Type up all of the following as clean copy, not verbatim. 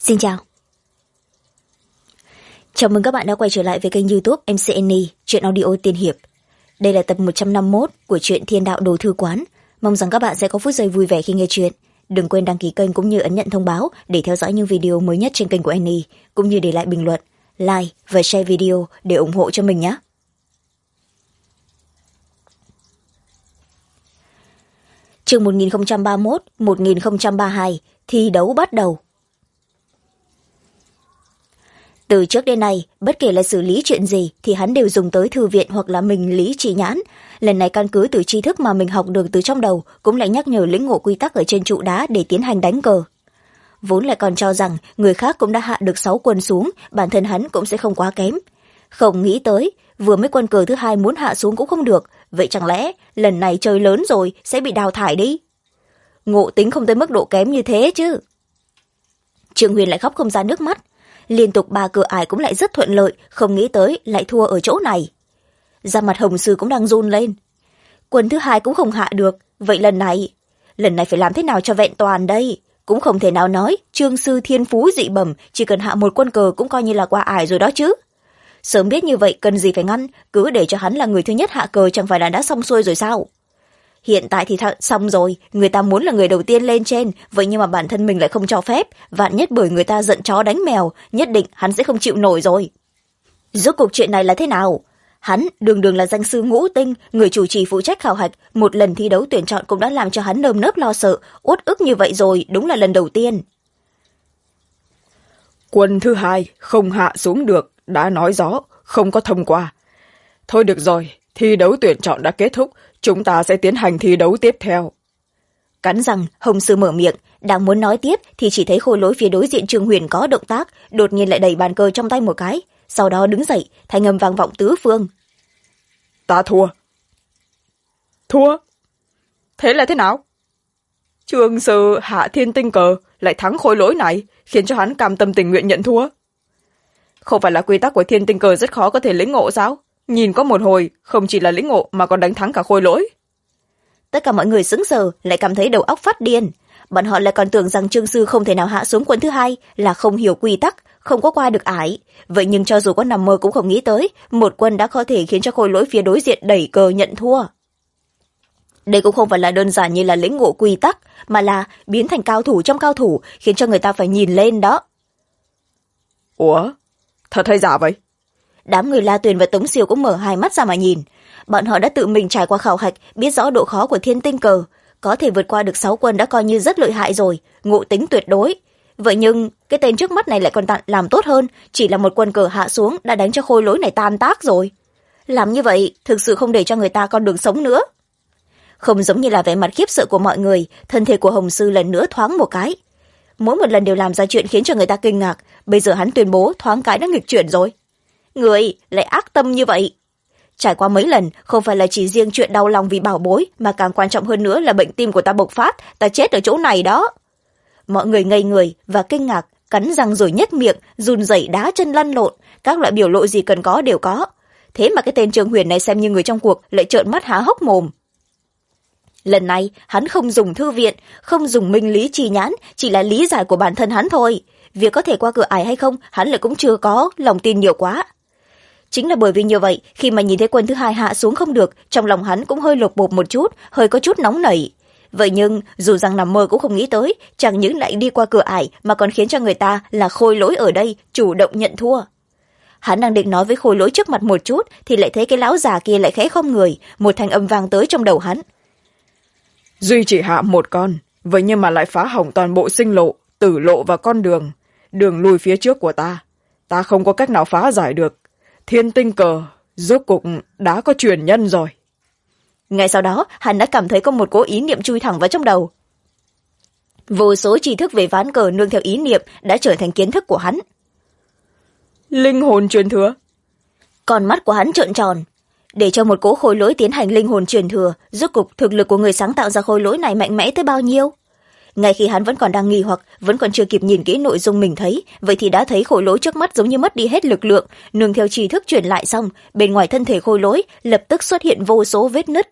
Xin chào. Chào mừng các bạn đã quay trở lại với kênh YouTube MCNE, truyện audio tiên hiệp. Đây là tập 151 của truyện Thiên Đạo Đồ Thư Quán. Mong rằng các bạn sẽ có phút giây vui vẻ khi nghe truyện. Đừng quên đăng ký kênh cũng như ấn nhận thông báo để theo dõi những video mới nhất trên kênh của Annie, cũng như để lại bình luận, like và share video để ủng hộ cho mình nhé. Chương 1031-1032, thi đấu bắt đầu. Từ trước đến nay, bất kể là xử lý chuyện gì thì hắn đều dùng tới thư viện hoặc là minh lý chỉ nhãn. Lần này căn cứ từ tri thức mà mình học được từ trong đầu, cũng lại nhắc nhở lĩnh ngộ quy tắc ở trên trụ đá để tiến hành đánh cờ. Vốn lại còn cho rằng người khác cũng đã hạ được 6 quân xuống, bản thân hắn cũng sẽ không quá kém. Không nghĩ tới, vừa mới quân cờ thứ hai muốn hạ xuống cũng không được, vậy chẳng lẽ lần này chơi lớn rồi sẽ bị đào thải đi? Ngộ tính không tới mức độ kém như thế chứ. Trương Huyền lại khóc không ra nước mắt. Liên tục 3 cửa ải cũng lại rất thuận lợi, không nghĩ tới lại thua ở chỗ này. Da mặt Hồng Sư cũng đang run lên. Quân thứ hai cũng không hạ được, vậy lần này phải làm thế nào cho vẹn toàn đây? Cũng không thể nào nói Trương Sư thiên phú dị bẩm, chỉ cần hạ một quân cờ cũng coi như là qua ải rồi đó chứ. Sớm biết như vậy cần gì phải ngăn, cứ để cho hắn là người thứ nhất hạ cờ chẳng phải là đã xong xuôi rồi sao? Hiện tại thì xong rồi, người ta muốn là người đầu tiên lên trên, vậy nhưng mà bản thân mình lại không cho phép, vạn nhất bởi người ta giận chó đánh mèo, nhất định hắn sẽ không chịu nổi rồi. Rốt cuộc chuyện này là thế nào? Hắn đường là danh sư ngũ tinh, người chủ trì phụ trách khảo hạch, một lần thi đấu tuyển chọn cũng đã làm cho hắn nơm nớp lo sợ, uất ức như vậy rồi, đúng là lần đầu tiên. Quân thứ hai không hạ xuống được, đã nói rõ, không có thông qua. Thôi được rồi, thi đấu tuyển chọn đã kết thúc, chúng ta sẽ tiến hành thi đấu tiếp theo. Cắn răng, Hồng Sư mở miệng, đang muốn nói tiếp thì chỉ thấy khôi lỗi phía đối diện Trương Huyền có động tác, đột nhiên lại đẩy bàn cờ trong tay một cái, sau đó đứng dậy, thanh âm vang vọng tứ phương. Ta thua. Thua? Thế là thế nào? Trương Sư hạ thiên tinh cờ, lại thắng khôi lỗi này, khiến cho hắn cam tâm tình nguyện nhận thua. Không phải là quy tắc của thiên tinh cờ rất khó có thể lĩnh ngộ sao? Nhìn có một hồi, không chỉ là lĩnh ngộ mà còn đánh thắng cả khôi lỗi. Tất cả mọi người sững sờ, lại cảm thấy đầu óc phát điên. Bọn họ lại còn tưởng rằng Trương Sư không thể nào hạ xuống quân thứ hai, là không hiểu quy tắc, không có qua được ải. Vậy nhưng cho dù có nằm mơ cũng không nghĩ tới, một quân đã có thể khiến cho khôi lỗi phía đối diện đẩy cờ nhận thua. Đây cũng không phải là đơn giản như là lĩnh ngộ quy tắc, mà là biến thành cao thủ trong cao thủ, khiến cho người ta phải nhìn lên đó. Ủa? Thật hay giả vậy? Đám người La Tuyền và Tống Siêu cũng mở hai mắt ra mà nhìn. Bọn họ đã tự mình trải qua khảo hạch, biết rõ độ khó của thiên tinh cờ. Có thể vượt qua được 6 quân đã coi như rất lợi hại rồi, ngộ tính tuyệt đối. Vậy nhưng, cái tên trước mắt này lại còn làm tốt hơn, chỉ là một quân cờ hạ xuống đã đánh cho khôi lỗi này tan tác rồi. Làm như vậy, thực sự không để cho người ta con đường sống nữa. Không giống như là vẻ mặt khiếp sợ của mọi người, thân thể của Hồng Sư lần nữa thoáng một cái. Mỗi một lần đều làm ra chuyện khiến cho người ta kinh ngạc, bây giờ hắn tuyên bố thoáng cái đã nghịch chuyển rồi. Người lại ác tâm như vậy. Trải qua mấy lần, không phải là chỉ riêng chuyện đau lòng vì bảo bối, mà càng quan trọng hơn nữa là bệnh tim của ta bộc phát, ta chết ở chỗ này đó. Mọi người ngây người và kinh ngạc, cắn răng rồi nhếch miệng, run rẩy đá chân lăn lộn, các loại biểu lộ gì cần có đều có. Thế mà cái tên Trương Huyền này xem như người trong cuộc lại trợn mắt há hốc mồm. Lần này, hắn không dùng thư viện, không dùng minh lý trì nhãn, chỉ là lý giải của bản thân hắn thôi. Việc có thể qua cửa ải hay không, hắn lại cũng chưa có lòng tin nhiều quá. Chính là bởi vì như vậy, khi mà nhìn thấy quân thứ hai hạ xuống không được, trong lòng hắn cũng hơi lột bột một chút, hơi có chút nóng nảy. Vậy nhưng, dù rằng nằm mơ cũng không nghĩ tới, chẳng những lại đi qua cửa ải mà còn khiến cho người ta là khôi lỗi ở đây chủ động nhận thua. Hắn đang định nói với khôi lỗi trước mặt một chút, thì lại thấy cái lão già kia lại khẽ không người, một thanh âm vang tới trong đầu hắn. Duy chỉ hạ một con, vậy nhưng mà lại phá hỏng toàn bộ sinh lộ, tử lộ và con đường lùi phía trước của ta. Ta không có cách nào phá giải được. Thiên tinh cờ, rốt cục đã có truyền nhân rồi. Ngay sau đó, hắn đã cảm thấy có một cỗ ý niệm chui thẳng vào trong đầu. Vô số tri thức về ván cờ nương theo ý niệm đã trở thành kiến thức của hắn. Linh hồn truyền thừa. Con mắt của hắn trợn tròn. Để cho một cỗ khôi lỗi tiến hành linh hồn truyền thừa, rốt cục thực lực của người sáng tạo ra khôi lỗi này mạnh mẽ tới bao nhiêu? Ngay khi hắn vẫn còn đang nghi hoặc, vẫn còn chưa kịp nhìn kỹ nội dung mình thấy, vậy thì đã thấy khôi lỗi trước mắt giống như mất đi hết lực lượng, nương theo tri thức truyền lại xong, bên ngoài thân thể khôi lỗi lập tức xuất hiện vô số vết nứt.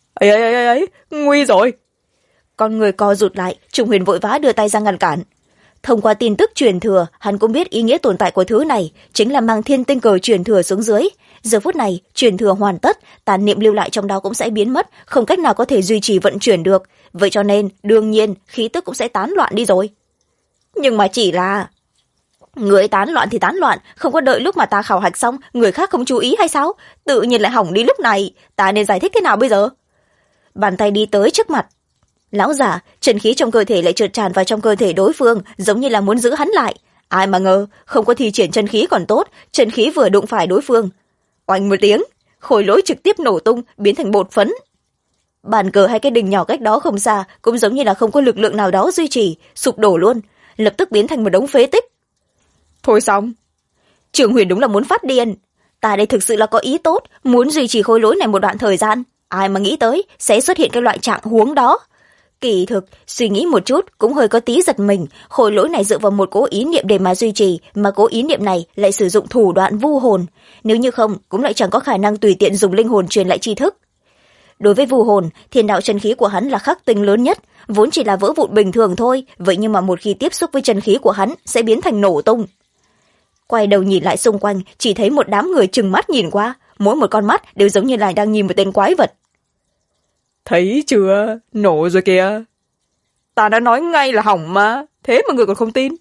Ấy, nguy rồi. Con người co rụt lại, Trung Huyền vội vã đưa tay ra ngăn cản. Thông qua tin tức truyền thừa, hắn cũng biết ý nghĩa tồn tại của thứ này, chính là mang thiên tinh cờ truyền thừa xuống dưới. Giờ phút này, truyền thừa hoàn tất, tàn niệm lưu lại trong đó cũng sẽ biến mất, không cách nào có thể duy trì vận chuyển được. Vậy cho nên, đương nhiên, khí tức cũng sẽ tán loạn đi rồi. Nhưng mà chỉ là... Người tán loạn thì tán loạn, không có đợi lúc mà ta khảo hạch xong, người khác không chú ý hay sao? Tự nhiên lại hỏng đi lúc này, ta nên giải thích thế nào bây giờ? Bàn tay đi tới trước mặt. Lão giả, chân khí trong cơ thể lại trượt tràn vào trong cơ thể đối phương, giống như là muốn giữ hắn lại. Ai mà ngờ, không có thi triển chân khí còn tốt, chân khí vừa đụng phải đối phương. Oanh một tiếng, khối lỗi trực tiếp nổ tung, biến thành bột phấn. Bàn cờ hay cái đình nhỏ cách đó không xa, cũng giống như là không có lực lượng nào đó duy trì, sụp đổ luôn, lập tức biến thành một đống phế tích. Thôi xong. Trường Huyền đúng là muốn phát điên. Ta đây thực sự là có ý tốt, muốn duy trì khối lỗi này một đoạn thời gian. Ai mà nghĩ tới sẽ xuất hiện cái loại trạng huống đó. Kỳ thực, suy nghĩ một chút cũng hơi có tí giật mình. Khối lỗi này dựa vào một cố ý niệm để mà duy trì, mà cố ý niệm này lại sử dụng thủ đoạn vu hồn. Nếu như không, cũng lại chẳng có khả năng tùy tiện dùng linh hồn truyền lại tri thức. Đối với vu hồn, thiên đạo chân khí của hắn là khắc tinh lớn nhất, vốn chỉ là vỡ vụn bình thường thôi, vậy nhưng mà một khi tiếp xúc với chân khí của hắn sẽ biến thành nổ tung. Quay đầu nhìn lại xung quanh, chỉ thấy một đám người trừng mắt nhìn qua, mỗi một con mắt đều giống như là đang nhìn một tên quái vật. Thấy chưa? Nổ rồi kìa. Ta đã nói ngay là hỏng mà, thế mà người còn không tin.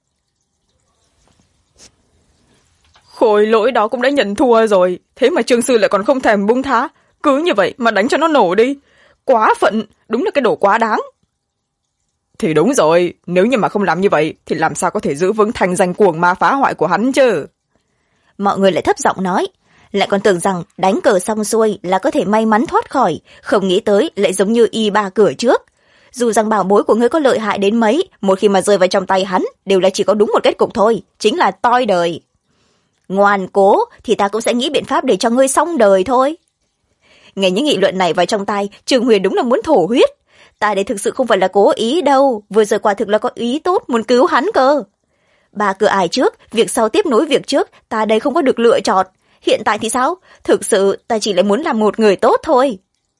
Khối lỗi đó cũng đã nhận thua rồi, thế mà Trương Sư lại còn không thèm buông tha, cứ như vậy mà đánh cho nó nổ đi. Quá phận, đúng là cái đồ quá đáng. Thì đúng rồi, nếu như mà không làm như vậy thì làm sao có thể giữ vững thành danh cuồng ma phá hoại của hắn chứ. Mọi người lại thấp giọng nói, lại còn tưởng rằng đánh cờ xong xuôi là có thể may mắn thoát khỏi, không nghĩ tới lại giống như y ba cửa trước. Dù rằng bảo bối của ngươi có lợi hại đến mấy, một khi mà rơi vào trong tay hắn đều là chỉ có đúng một kết cục thôi, chính là toi đời. Ngoan cố thì ta cũng sẽ nghĩ biện pháp để cho ngươi xong đời thôi. Nghe những nghị luận này vào trong tai, Trường Huyền đúng là muốn thổ huyết. Ta đây thực sự không phải là cố ý đâu, vừa rồi quả thực là có ý tốt muốn cứu hắn cơ. Ba cửa ải trước, việc sau tiếp nối việc trước, ta đây không có được lựa chọn. Hiện tại thì sao? Thực sự ta chỉ lại muốn làm một người tốt thôi.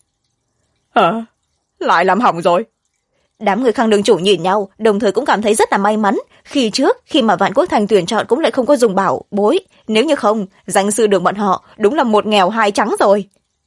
Hả? Lại làm hỏng rồi. Đám người Khang Đường Chủ nhìn nhau, đồng thời cũng cảm thấy rất là may mắn. Khi mà Vạn Quốc Thành tuyển chọn cũng lại không có dùng bảo bối. Nếu như không, danh sư đường bọn họ đúng là một nghèo hai trắng rồi.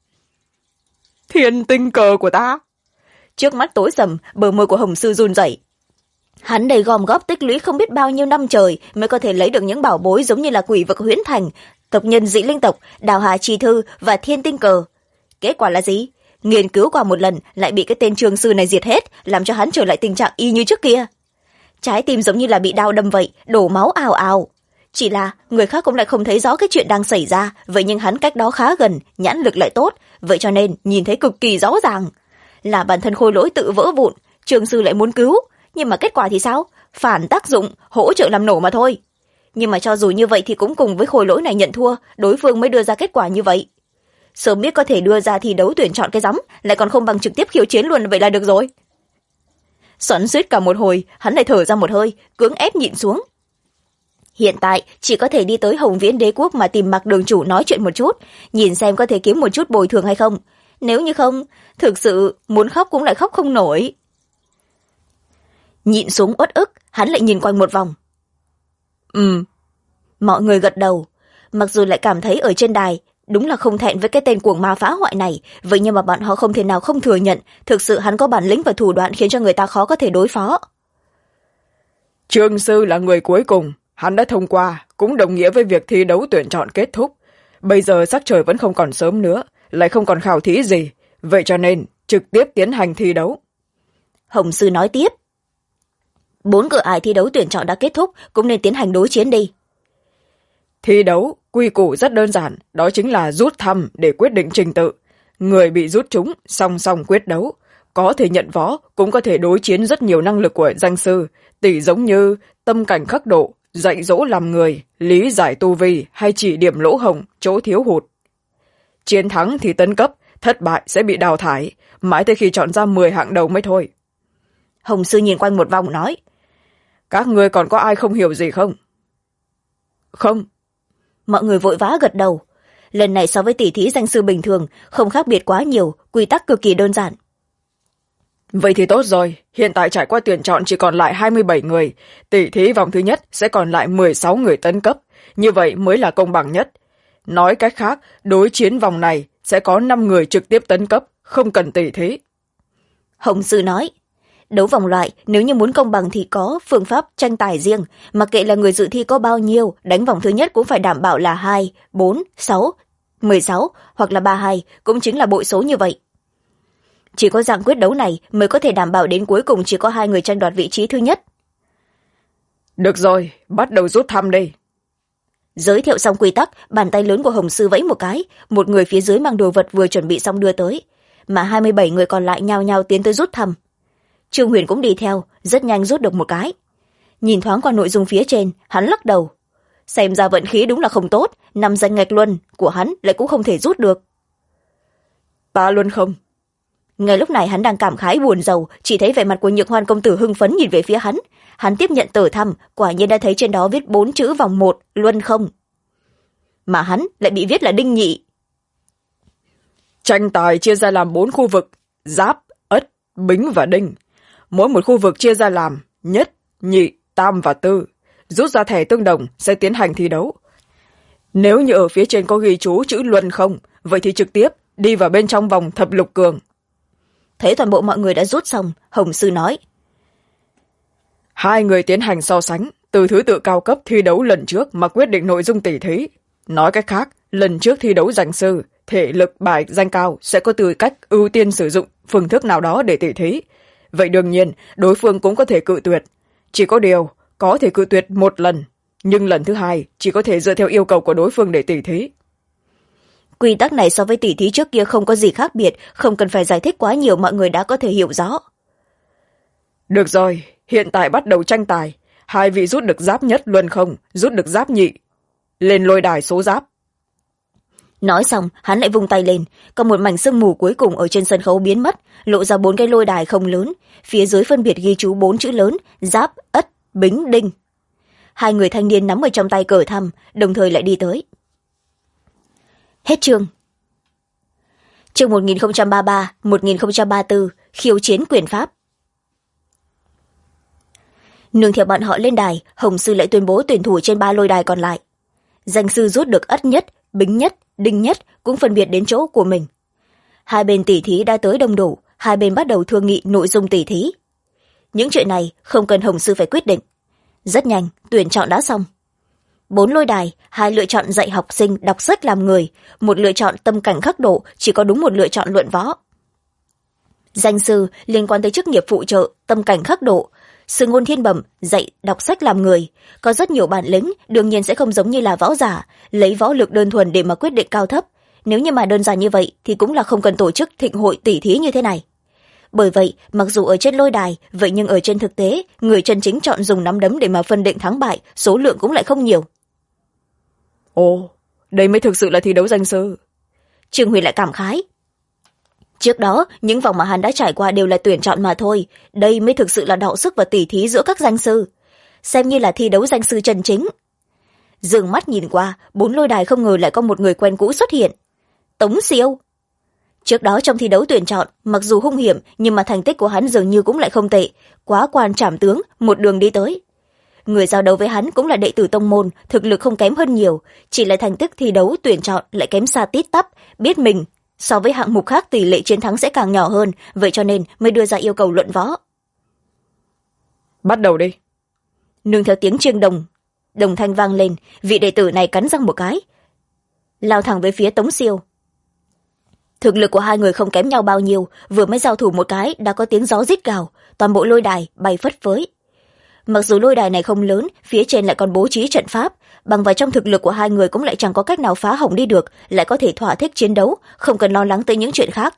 Thiên tinh cờ của ta. Trước mắt tối sầm, bờ môi của Hồng Sư run rẩy. Hắn đầy gom góp tích lũy không biết bao nhiêu năm trời mới có thể lấy được những bảo bối giống như là quỷ vực huyễn thành, tộc nhân dĩ linh tộc, đào hà chi thư và thiên tinh cờ. Kết quả là gì? Nghiên cứu qua một lần lại bị cái tên Trường Sư này diệt hết, làm cho hắn trở lại tình trạng y như trước kia. Trái tim giống như là bị đao đâm vậy, đổ máu ào ào. Chỉ là người khác cũng lại không thấy rõ cái chuyện đang xảy ra, vậy nhưng hắn cách đó khá gần, nhãn lực lại tốt, vậy cho nên nhìn thấy cực kỳ rõ ràng. Là bản thân khôi lỗi tự vỡ vụn, Trường Sư lại muốn cứu, nhưng mà kết quả thì sao? Phản tác dụng, hỗ trợ làm nổ mà thôi. Nhưng mà cho dù như vậy thì cũng cùng với khôi lỗi này nhận thua, đối phương mới đưa ra kết quả như vậy. Sớm biết có thể đưa ra thi đấu tuyển chọn cái rắm, lại còn không bằng trực tiếp khiêu chiến luôn vậy là được rồi. Xoắn xuýt cả một hồi, hắn lại thở ra một hơi, cưỡng ép nhịn xuống. Hiện tại chỉ có thể đi tới Hồng Viễn Đế Quốc mà tìm Mạc Đường Chủ nói chuyện một chút, nhìn xem có thể kiếm một chút bồi thường hay không. Nếu như không, thực sự muốn khóc cũng lại khóc không nổi. Nhịn xuống uất ức, hắn lại nhìn quanh một vòng. Mọi người gật đầu, mặc dù lại cảm thấy ở trên đài đúng là không thẹn với cái tên cuồng ma phá hoại này, vậy nhưng mà bọn họ không thể nào không thừa nhận, thực sự hắn có bản lĩnh và thủ đoạn khiến cho người ta khó có thể đối phó. Trương Sư là người cuối cùng, hắn đã thông qua, cũng đồng nghĩa với việc thi đấu tuyển chọn kết thúc. Bây giờ sắc trời vẫn không còn sớm nữa, lại không còn khảo thí gì, vậy cho nên trực tiếp tiến hành thi đấu. Hồng Sư nói tiếp. 4 cửa ải thi đấu tuyển chọn đã kết thúc, cũng nên tiến hành đối chiến đi. Thi đấu, quy củ rất đơn giản, đó chính là rút thăm để quyết định trình tự. Người bị rút trúng, song song quyết đấu. Có thể nhận võ, cũng có thể đối chiến rất nhiều năng lực của danh sư, tỉ giống như tâm cảnh khắc độ, dạy dỗ làm người, lý giải tu vi hay chỉ điểm lỗ hổng, chỗ thiếu hụt. Chiến thắng thì tấn cấp, thất bại sẽ bị đào thải, mãi tới khi chọn ra 10 hạng đầu mới thôi. Hồng Sư nhìn quanh một vòng nói. Các ngươi còn có ai không hiểu gì không? Không. Mọi người vội vã gật đầu. Lần này so với tỷ thí danh sư bình thường, không khác biệt quá nhiều, quy tắc cực kỳ đơn giản. Vậy thì tốt rồi, hiện tại trải qua tuyển chọn chỉ còn lại 27 người, tỷ thí vòng thứ nhất sẽ còn lại 16 người tấn cấp, như vậy mới là công bằng nhất. Nói cách khác, đối chiến vòng này sẽ có 5 người trực tiếp tấn cấp, không cần tỷ thí. Hồng Sư nói, đấu vòng loại nếu như muốn công bằng thì có phương pháp tranh tài riêng, mặc kệ là người dự thi có bao nhiêu, đánh vòng thứ nhất cũng phải đảm bảo là 2, 4, 6, 16 hoặc là 32, cũng chính là bội số như vậy. Chỉ có dạng quyết đấu này mới có thể đảm bảo đến cuối cùng chỉ có 2 người tranh đoạt vị trí thứ nhất. Được rồi, bắt đầu rút thăm đi. Giới thiệu xong quy tắc, bàn tay lớn của Hồng Sư vẫy một cái, một người phía dưới mang đồ vật vừa chuẩn bị xong đưa tới, mà 27 người còn lại nhao nhao tiến tới rút thăm. Trương Huyền cũng đi theo, rất nhanh rút được một cái. Nhìn thoáng qua nội dung phía trên, hắn lắc đầu. Xem ra vận khí đúng là không tốt, 5 danh ngạch luân của hắn lại cũng không thể rút được. Ta luôn không. Ngay lúc này hắn đang cảm khái buồn rầu, chỉ thấy vẻ mặt của Nhược Hoan công tử hưng phấn nhìn về phía hắn. Hắn tiếp nhận tờ thăm, quả nhiên đã thấy trên đó viết 4 chữ vòng 1, luân không. Mà hắn lại bị viết là đinh nhị. Tranh tài chia ra làm 4 khu vực, giáp, ất, bính và đinh. Mỗi một khu vực chia ra làm nhất, nhị, tam và tư. Rút ra thẻ tương đồng sẽ tiến hành thi đấu. Nếu như ở phía trên có ghi chú chữ luân không, vậy thì trực tiếp đi vào bên trong vòng thập lục cường. Thấy toàn bộ mọi người đã rút xong, Hồng Sư nói. 2 người tiến hành so sánh, từ thứ tự cao cấp thi đấu lần trước mà quyết định nội dung tỷ thí. Nói cách khác, lần trước thi đấu danh sư, thể lực bài danh cao sẽ có tư cách ưu tiên sử dụng phương thức nào đó để tỷ thí. Vậy đương nhiên, đối phương cũng có thể cự tuyệt. Chỉ có điều, có thể cự tuyệt một lần, nhưng lần thứ hai chỉ có thể dựa theo yêu cầu của đối phương để tỷ thí. Quy tắc này so với tỷ thí trước kia không có gì khác biệt, không cần phải giải thích quá nhiều, mọi người đã có thể hiểu rõ. Được rồi, hiện tại bắt đầu tranh tài. 2 vị rút được giáp nhất luân không, rút được giáp nhị. Lên lôi đài số giáp. Nói xong, hắn lại vung tay lên, còn một mảnh sương mù cuối cùng ở trên sân khấu biến mất, lộ ra 4 cái lôi đài không lớn, phía dưới phân biệt ghi chú 4 chữ lớn, giáp, ất, bính, đinh. 2 người thanh niên nắm ở trong tay cờ thăm, đồng thời lại đi tới. Hết chương. Chương 1033-1034, khiêu chiến quyền pháp. Nương theo bọn họ lên đài, Hồng Sư lại tuyên bố tuyển thủ trên 3 lôi đài còn lại. Danh sư rút được ất nhất, bính nhất, đinh nhất cũng phân biệt đến chỗ của mình. 2 bên tỷ thí đã tới đông đủ, 2 bên bắt đầu thương nghị nội dung tỷ thí. Những chuyện này không cần Hồng Sư phải quyết định. Rất nhanh, tuyển chọn đã xong. 4 lôi đài, 2 lựa chọn dạy học sinh đọc sách làm người, 1 lựa chọn tâm cảnh khắc độ, chỉ có đúng 1 lựa chọn luận võ. Danh sư liên quan tới chức nghiệp phụ trợ, tâm cảnh khắc độ, sự ngôn thiên bẩm, dạy đọc sách làm người. Có rất nhiều bản lĩnh, đương nhiên sẽ không giống như là võ giả, lấy võ lực đơn thuần để mà quyết định cao thấp. Nếu như mà đơn giản như vậy thì cũng là không cần tổ chức thịnh hội tỷ thí như thế này. Bởi vậy, mặc dù ở trên lôi đài, vậy nhưng ở trên thực tế, người chân chính chọn dùng nắm đấm để mà phân định thắng bại, số lượng cũng lại không nhiều. Ồ, đây mới thực sự là thi đấu danh sư. Trương Huyền lại cảm khái. Trước đó, những vòng mà hắn đã trải qua đều là tuyển chọn mà thôi, đây mới thực sự là đọ sức và tỉ thí giữa các danh sư. Xem như là thi đấu danh sư chân chính. Dường mắt nhìn qua, 4 lôi đài không ngờ lại có một người quen cũ xuất hiện. Tống Siêu. Trước đó trong thi đấu tuyển chọn, mặc dù hung hiểm, nhưng mà thành tích của hắn dường như cũng lại không tệ. Quá quan trảm tướng, một đường đi tới. Người giao đấu với hắn cũng là đệ tử tông môn, thực lực không kém hơn nhiều, chỉ là thành tích thi đấu tuyển chọn lại kém xa tít tắp, biết mình so với hạng mục khác tỷ lệ chiến thắng sẽ càng nhỏ hơn, vậy cho nên mới đưa ra yêu cầu luận võ. Bắt đầu đi. Nương theo tiếng chiêng đồng thanh vang lên, vị đệ tử này cắn răng một cái, lao thẳng về phía Tống Siêu. Thực lực của 2 người không kém nhau bao nhiêu, vừa mới giao thủ một cái đã có tiếng gió rít gào, toàn bộ lôi đài bay phất phới. Mặc dù lôi đài này không lớn, phía trên lại còn bố trí trận pháp, bằng vào trong thực lực của 2 người cũng lại chẳng có cách nào phá hỏng đi được, lại có thể thỏa thích chiến đấu, không cần lo lắng tới những chuyện khác.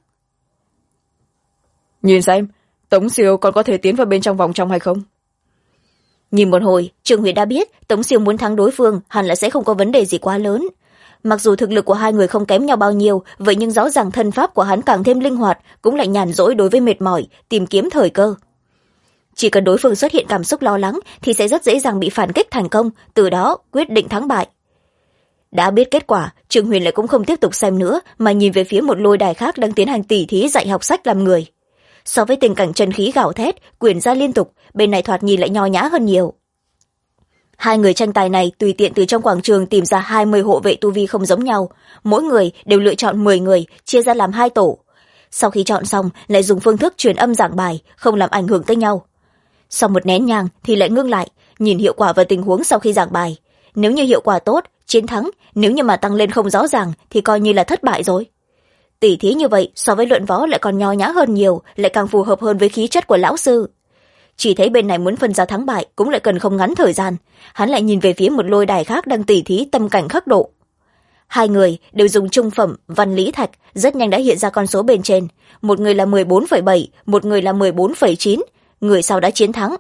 Nhìn xem, Tống Siêu còn có thể tiến vào bên trong vòng trong hay không? Nhìn một hồi, Trương Huyền đã biết Tống Siêu muốn thắng đối phương hẳn là sẽ không có vấn đề gì quá lớn. Mặc dù thực lực của 2 người không kém nhau bao nhiêu, vậy nhưng rõ ràng thân pháp của hắn càng thêm linh hoạt, cũng lại nhàn rỗi đối với mệt mỏi, tìm kiếm thời cơ. Chỉ cần đối phương xuất hiện cảm xúc lo lắng thì sẽ rất dễ dàng bị phản kích thành công, từ đó quyết định thắng bại. Đã biết kết quả, Trương Huyền lại cũng không tiếp tục xem nữa mà nhìn về phía một lôi đài khác đang tiến hành tỉ thí dạy học sách làm người. So với tình cảnh chân khí gào thét quyển ra liên tục, bên này thoạt nhìn lại nho nhã hơn nhiều. Hai người tranh tài này tùy tiện từ trong quảng trường tìm ra 20 hộ vệ tu vi không giống nhau, mỗi người đều lựa chọn 10 người, chia ra làm 2 tổ. Sau khi chọn xong lại dùng phương thức truyền âm giảng bài, không làm ảnh hưởng tới nhau. Sau một nén nhang thì lại ngưng lại, nhìn hiệu quả và tình huống sau khi giảng bài. Nếu như hiệu quả tốt, chiến thắng, nếu như mà tăng lên không rõ ràng thì coi như là thất bại rồi. Tỉ thí như vậy so với luận võ lại còn nho nhã hơn nhiều, lại càng phù hợp hơn với khí chất của lão sư. Chỉ thấy bên này muốn phân ra thắng bại cũng lại cần không ngắn thời gian, hắn lại nhìn về phía một lôi đài khác đang tỉ thí tâm cảnh khắc độ. Hai người đều dùng trung phẩm văn lý thạch, rất nhanh đã hiện ra con số bên trên, một người là 14,7, một người là 14,9, người sau đã chiến thắng.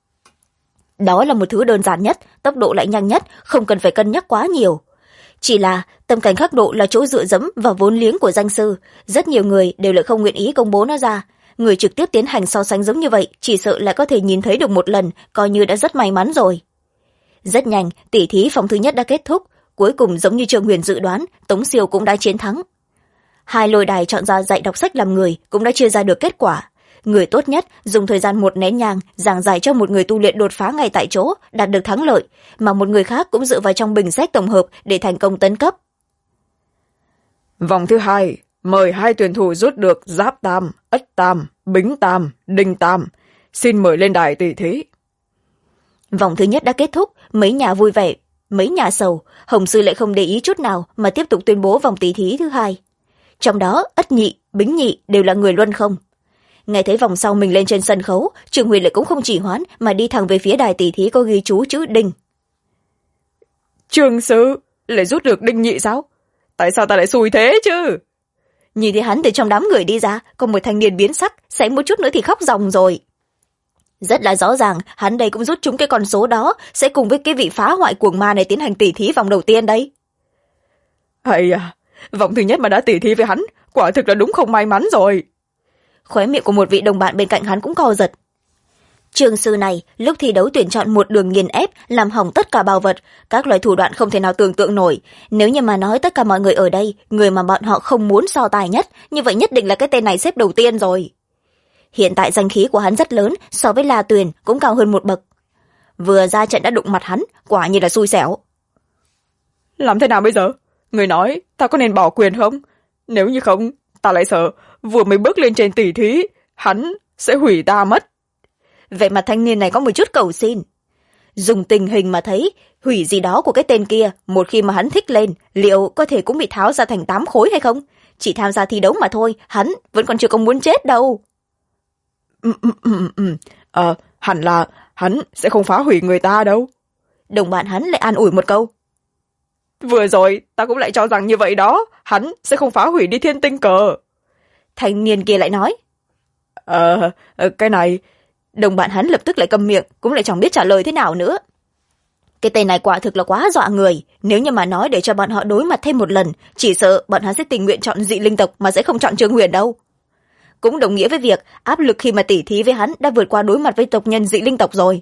Đó là một thứ đơn giản nhất, tốc độ lại nhanh nhất, không cần phải cân nhắc quá nhiều. Chỉ là tâm cảnh khắc độ là chỗ dựa dẫm và vốn liếng của danh sư, rất nhiều người đều lại không nguyện ý công bố nó ra. Người trực tiếp tiến hành so sánh giống như vậy chỉ sợ lại có thể nhìn thấy được một lần, coi như đã rất may mắn rồi. Rất nhanh, tỉ thí vòng thứ nhất đã kết thúc, cuối cùng giống như Trương Huyền dự đoán, Tống Siêu cũng đã chiến thắng. Hai lôi đài chọn ra dạy đọc sách làm người cũng đã chia ra được kết quả. Người tốt nhất dùng thời gian một nén nhang giảng giải cho một người tu luyện đột phá ngay tại chỗ, đạt được thắng lợi, mà một người khác cũng dựa vào trong bình xét tổng hợp để thành công tấn cấp. Vòng thứ 2, mời 2 tuyển thủ rút được Giáp Tam, Ất Tam, Bính Tam, Đinh Tam. Xin mời lên đài tỉ thí. Vòng thứ nhất đã kết thúc, mấy nhà vui vẻ, mấy nhà sầu. Hồng Sư lại không để ý chút nào mà tiếp tục tuyên bố vòng tỉ thí thứ 2. Trong đó Ất Nhị, Bính Nhị đều là người luân không. Nghe thấy vòng sau mình lên trên sân khấu, Trường Huyền lại cũng không chỉ hoãn mà đi thẳng về phía đài tỉ thí có ghi chú chữ Đinh. Trương sư lại rút được Đinh Nhị sao? Tại sao ta lại xui thế chứ? Nhìn thấy hắn từ trong đám người đi ra, còn một thanh niên biến sắc, sẽ một chút nữa thì khóc ròng rồi. Rất là rõ ràng, hắn đây cũng rút trúng cái con số đó, sẽ cùng với cái vị phá hoại cuồng ma này tiến hành tỉ thí vòng đầu tiên đấy. Hay à, vòng thứ nhất mà đã tỉ thí với hắn, quả thực là đúng không may mắn rồi. Khóe miệng của một vị đồng bạn bên cạnh hắn cũng co giật. Trường sư này lúc thi đấu tuyển chọn một đường nghiền ép, làm hỏng tất cả bảo vật, các loại thủ đoạn không thể nào tưởng tượng nổi. Nếu như mà nói tất cả mọi người ở đây, người mà bọn họ không muốn so tài nhất, như vậy nhất định là cái tên này xếp đầu tiên rồi. Hiện tại danh khí của hắn rất lớn, so với La Tuyền cũng cao hơn một bậc. Vừa ra trận đã đụng mặt hắn, quả như là xui xẻo. Làm thế nào bây giờ? Người nói ta có nên bỏ quyền không? Nếu như không, ta lại sợ vừa mới bước lên trên tỉ thí, hắn sẽ hủy ta mất. Vậy mà thanh niên này có một chút cầu xin. Dùng tình hình mà thấy, hủy gì đó của cái tên kia, một khi mà hắn thích lên, liệu có thể cũng bị tháo ra thành 8 khối hay không? Chỉ tham gia thi đấu mà thôi, hắn vẫn còn chưa có muốn chết đâu. Hẳn là hắn sẽ không phá hủy người ta đâu. Đồng bạn hắn lại an ủi một câu. Vừa rồi ta cũng lại cho rằng như vậy đó, hắn sẽ không phá hủy đi thiên tinh cờ. Thanh niên kia lại nói. Cái này... Đồng bạn hắn lập tức lại câm miệng, cũng lại chẳng biết trả lời thế nào nữa. Cái tên này quả thực là quá dọa người, nếu như mà nói để cho bọn họ đối mặt thêm một lần, chỉ sợ bọn hắn sẽ tình nguyện chọn dị linh tộc mà sẽ không chọn Trương Huyền đâu. Cũng đồng nghĩa với việc áp lực khi mà tỉ thí với hắn đã vượt qua đối mặt với tộc nhân dị linh tộc rồi.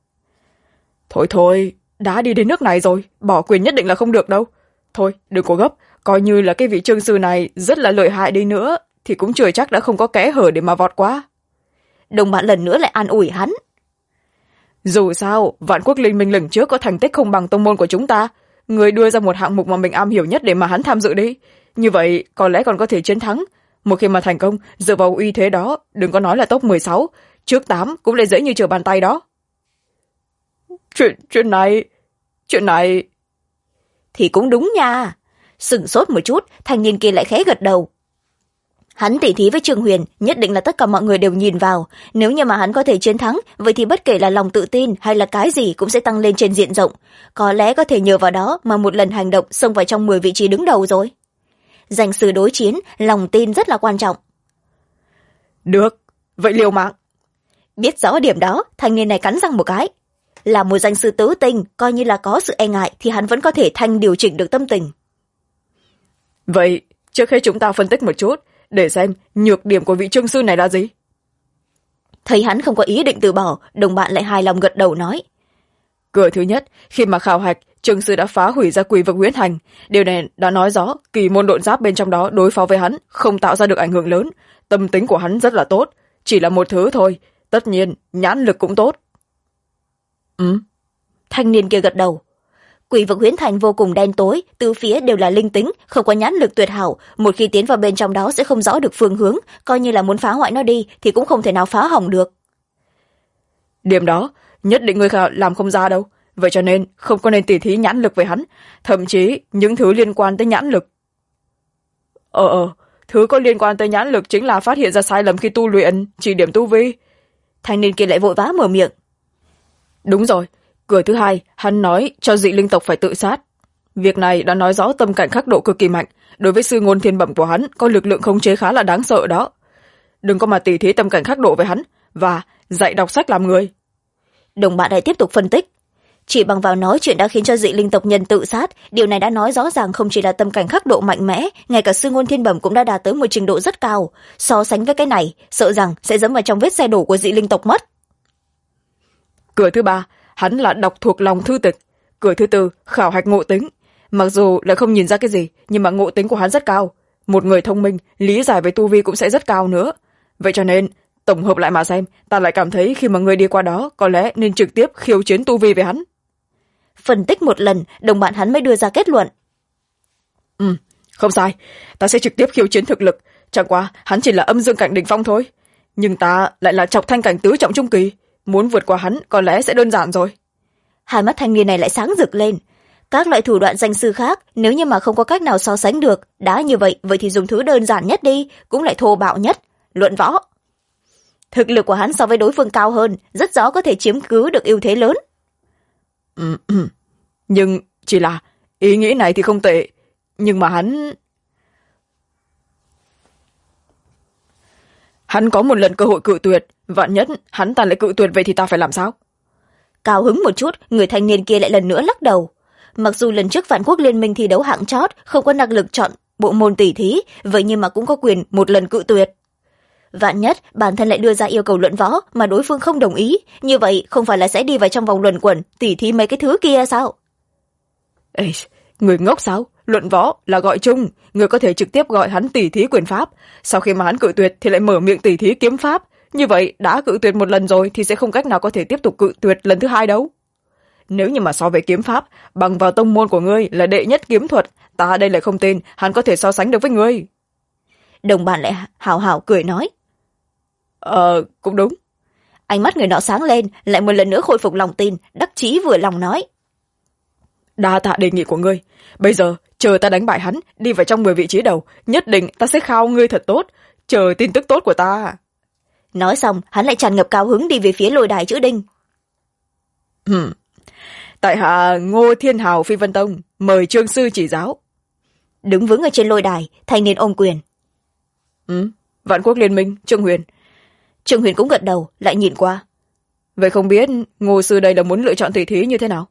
Thôi, đã đi đến nước này rồi, bỏ quyền nhất định là không được đâu. Thôi, đừng có gấp, coi như là cái vị trương sư này rất là lợi hại đi nữa, thì cũng chưa chắc đã không có kẽ hở để mà vọt qua. Đồng bạn lần nữa lại an ủi hắn. Dù sao, Vạn Quốc Linh Minh lần trước có thành tích không bằng tông môn của chúng ta. Người đưa ra một hạng mục mà mình am hiểu nhất để mà hắn tham dự đi. Như vậy, có lẽ còn có thể chiến thắng. Một khi mà thành công, dựa vào uy thế đó, đừng có nói là top 16, trước 8 cũng lại dễ như trở bàn tay đó. Chuyện này... Thì cũng đúng nha. Sửng sốt một chút, thanh niên kia lại khẽ gật đầu. Hắn tỉ thí với Trương Huyền, nhất định là tất cả mọi người đều nhìn vào. Nếu như mà hắn có thể chiến thắng, vậy thì bất kể là lòng tự tin hay là cái gì cũng sẽ tăng lên trên diện rộng. Có lẽ có thể nhờ vào đó mà một lần hành động xông vào trong 10 vị trí đứng đầu rồi. Danh sư đối chiến, lòng tin rất là quan trọng. Được, vậy liều mạng. Biết rõ điểm đó, thanh niên này cắn răng một cái. Là một danh sư tứ tinh, coi như là có sự e ngại thì hắn vẫn có thể điều chỉnh được tâm tình. Vậy, trước khi chúng ta phân tích một chút, để xem nhược điểm của vị trương sư này là gì. Thấy hắn không có ý định từ bỏ, đồng bạn lại hài lòng gật đầu nói. Cửa thứ nhất, khi mà khảo hạch, trương sư đã phá hủy ra quỷ vực huyễn hành. Điều này đã nói rõ kỳ môn độn giáp bên trong đó đối phó với hắn không tạo ra được ảnh hưởng lớn. Tâm tính của hắn rất là tốt. chỉ là một thứ thôi, tất nhiên nhãn lực cũng tốt. Thanh niên kia gật đầu. Quỷ vực huyễn thành vô cùng đen tối, tứ phía đều là linh tính, không có nhãn lực tuyệt hảo, một khi tiến vào bên trong đó sẽ không rõ được phương hướng, coi như là muốn phá hoại nó đi thì cũng không thể nào phá hỏng được. Điểm đó nhất định ngươi làm không ra đâu, vậy cho nên không có nên tỉ thí nhãn lực với hắn, thậm chí những thứ liên quan tới nhãn lực. Thứ có liên quan tới nhãn lực chính là phát hiện ra sai lầm khi tu luyện, chỉ điểm tu vi. Thanh niên kia lại vội vã mở miệng. Đúng rồi, cửa thứ hai hắn nói cho dị linh tộc phải tự sát. Việc này đã nói rõ tâm cảnh khắc độ cực kỳ mạnh, đối với sư ngôn thiên bẩm của hắn có lực lượng khống chế khá là đáng sợ đó. Đừng có mà tỉ thí tâm cảnh khắc độ với hắn, và dạy đọc sách làm người. Đồng bạn lại tiếp tục phân tích. Chỉ bằng vào nói chuyện đã khiến cho dị linh tộc nhân tự sát, điều này đã nói rõ ràng không chỉ là tâm cảnh khắc độ mạnh mẽ, ngay cả sư ngôn thiên bẩm cũng đã đạt tới một trình độ rất cao. So sánh với cái này, sợ rằng sẽ dẫm vào trong vết xe đổ của dị linh tộc mất. Cửa thứ ba hắn là đọc thuộc lòng thư tịch. Cửa thứ tư khảo hạch ngộ tính. Mặc dù lại không nhìn ra cái gì, nhưng mà ngộ tính của hắn rất cao. Một người thông minh, lý giải về tu vi cũng sẽ rất cao nữa. Vậy cho nên tổng hợp lại mà xem, ta lại cảm thấy khi mà người đi qua đó có lẽ nên trực tiếp khiêu chiến tu vi với hắn. Phân tích một lần, đồng bạn hắn mới đưa ra kết luận. Không sai, ta sẽ trực tiếp khiêu chiến thực lực. Chẳng qua hắn chỉ là âm dương cảnh đỉnh phong thôi, nhưng ta lại là trọc thanh cảnh tứ trọng trung kỳ, muốn vượt qua hắn có lẽ sẽ đơn giản rồi. Hai mắt thanh niên này lại sáng rực lên. Các loại thủ đoạn danh sư khác, nếu như mà không có cách nào so sánh được, đã như vậy thì dùng thứ đơn giản nhất đi, cũng lại thô bạo nhất, luận võ. Thực lực của hắn so với đối phương cao hơn, rất rõ có thể chiếm cứ được ưu thế lớn. Nhưng chỉ là ý nghĩ này thì không tệ, nhưng mà hắn có một lần cơ hội cự tuyệt, vạn nhất hắn ta lại cự tuyệt, vậy thì ta phải làm sao? Cao hứng một chút, người thanh niên kia lại lần nữa lắc đầu. Mặc dù lần trước Vạn Quốc Liên minh thi đấu hạng chót không có năng lực chọn bộ môn tỷ thí, vậy nhưng mà cũng có quyền một lần cự tuyệt. Vạn nhất bản thân lại đưa ra yêu cầu luận võ mà đối phương không đồng ý, như vậy không phải là sẽ đi vào trong vòng luẩn quẩn tỷ thí mấy cái thứ kia sao? Ê, người ngốc sao? Luận võ là gọi chung, người có thể trực tiếp gọi hắn tỷ thí quyền pháp, sau khi mà hắn cự tuyệt thì lại mở miệng tỷ thí kiếm pháp, như vậy đã cự tuyệt một lần rồi thì sẽ không cách nào có thể tiếp tục cự tuyệt lần thứ hai đâu. Nếu như mà so với kiếm pháp, bằng vào tông môn của ngươi là đệ nhất kiếm thuật, ta đây lại không tin hắn có thể so sánh được với ngươi. Đồng bạn lại hào hào cười nói. Cũng đúng. Ánh mắt người nọ sáng lên, lại một lần nữa khôi phục lòng tin, đắc chí vừa lòng nói. Đa tạ đề nghị của ngươi. Bây giờ, chờ ta đánh bại hắn, đi vào trong 10 vị trí đầu, nhất định ta sẽ khao ngươi thật tốt, chờ tin tức tốt của ta. Nói xong, hắn lại tràn ngập cao hứng đi về phía lôi đài chữ đinh. Tại hạ Ngô Thiên Hào Phi Vân Tông, mời trương sư chỉ giáo. Đứng vững ở trên lôi đài, thanh niên ôm quyền. Vạn Quốc Liên minh, Trương Huyền. Trương Huyền cũng gật đầu, lại nhìn qua. Vậy không biết Ngô sư đây là muốn lựa chọn tỷ thí như thế nào?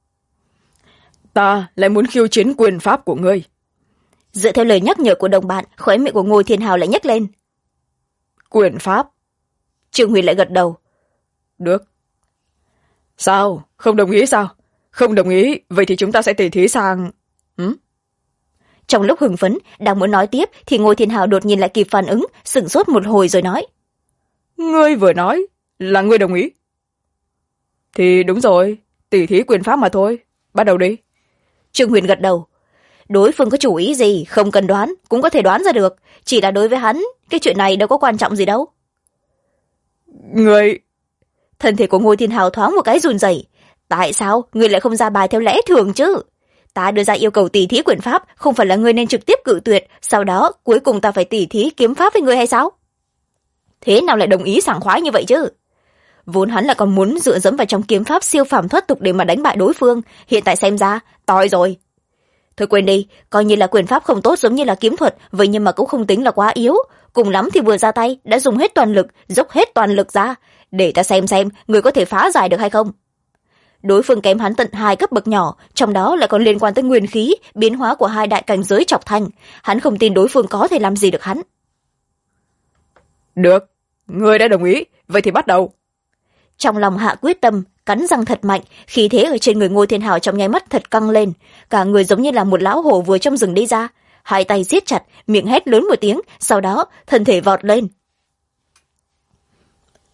Ta lại muốn khiêu chiến quyền pháp của ngươi. Dựa theo lời nhắc nhở của đồng bạn, khóe miệng của Ngô Thiên Hào lại nhếch lên. Quyền pháp? Trương Huyền lại gật đầu. Được. Sao? Không đồng ý sao? Không đồng ý, vậy thì chúng ta sẽ tỷ thí sang... Trong lúc hưng phấn, đang muốn nói tiếp thì Ngô Thiên Hào đột nhiên lại kịp phản ứng, sửng sốt một hồi rồi nói. Ngươi vừa nói là ngươi đồng ý. Thì đúng rồi, tỷ thí quyền pháp mà thôi. Bắt đầu đi. Trương Huyền gật đầu. Đối phương có chủ ý gì, không cần đoán, cũng có thể đoán ra được. Chỉ là đối với hắn, cái chuyện này đâu có quan trọng gì đâu. Ngươi... Thân thể của Ngô Thiên Hào thoáng một cái run rẩy. Tại sao ngươi lại không ra bài theo lẽ thường chứ? Ta đưa ra yêu cầu tỷ thí quyền pháp, không phải là ngươi nên trực tiếp cự tuyệt, sau đó cuối cùng ta phải tỷ thí kiếm pháp với ngươi hay sao? Thế nào lại đồng ý sảng khoái như vậy chứ? Vốn hắn lại còn muốn dựa dẫm vào trong kiếm pháp siêu phàm thoát tục để mà đánh bại đối phương, hiện tại xem ra toi rồi. Thôi quên đi, coi như là quyền pháp không tốt giống như là kiếm thuật, vậy nhưng mà cũng không tính là quá yếu, cùng lắm thì vừa ra tay đã dùng hết toàn lực, dốc hết toàn lực ra, để ta xem người có thể phá giải được hay không. Đối phương kém hắn tận 2 cấp bậc nhỏ, trong đó lại còn liên quan tới nguyên khí, biến hóa của 2 đại cảnh giới trọc thanh, hắn không tin đối phương có thể làm gì được hắn. Được, ngươi đã đồng ý, vậy thì bắt đầu. Trong lòng hạ quyết tâm, cắn răng thật mạnh, khí thế ở trên người Ngô Thiên Hào trong nháy mắt thật căng lên, cả người giống như là một lão hổ vừa trong rừng đi ra, 2 tay siết chặt, miệng hét lớn một tiếng, sau đó thân thể vọt lên.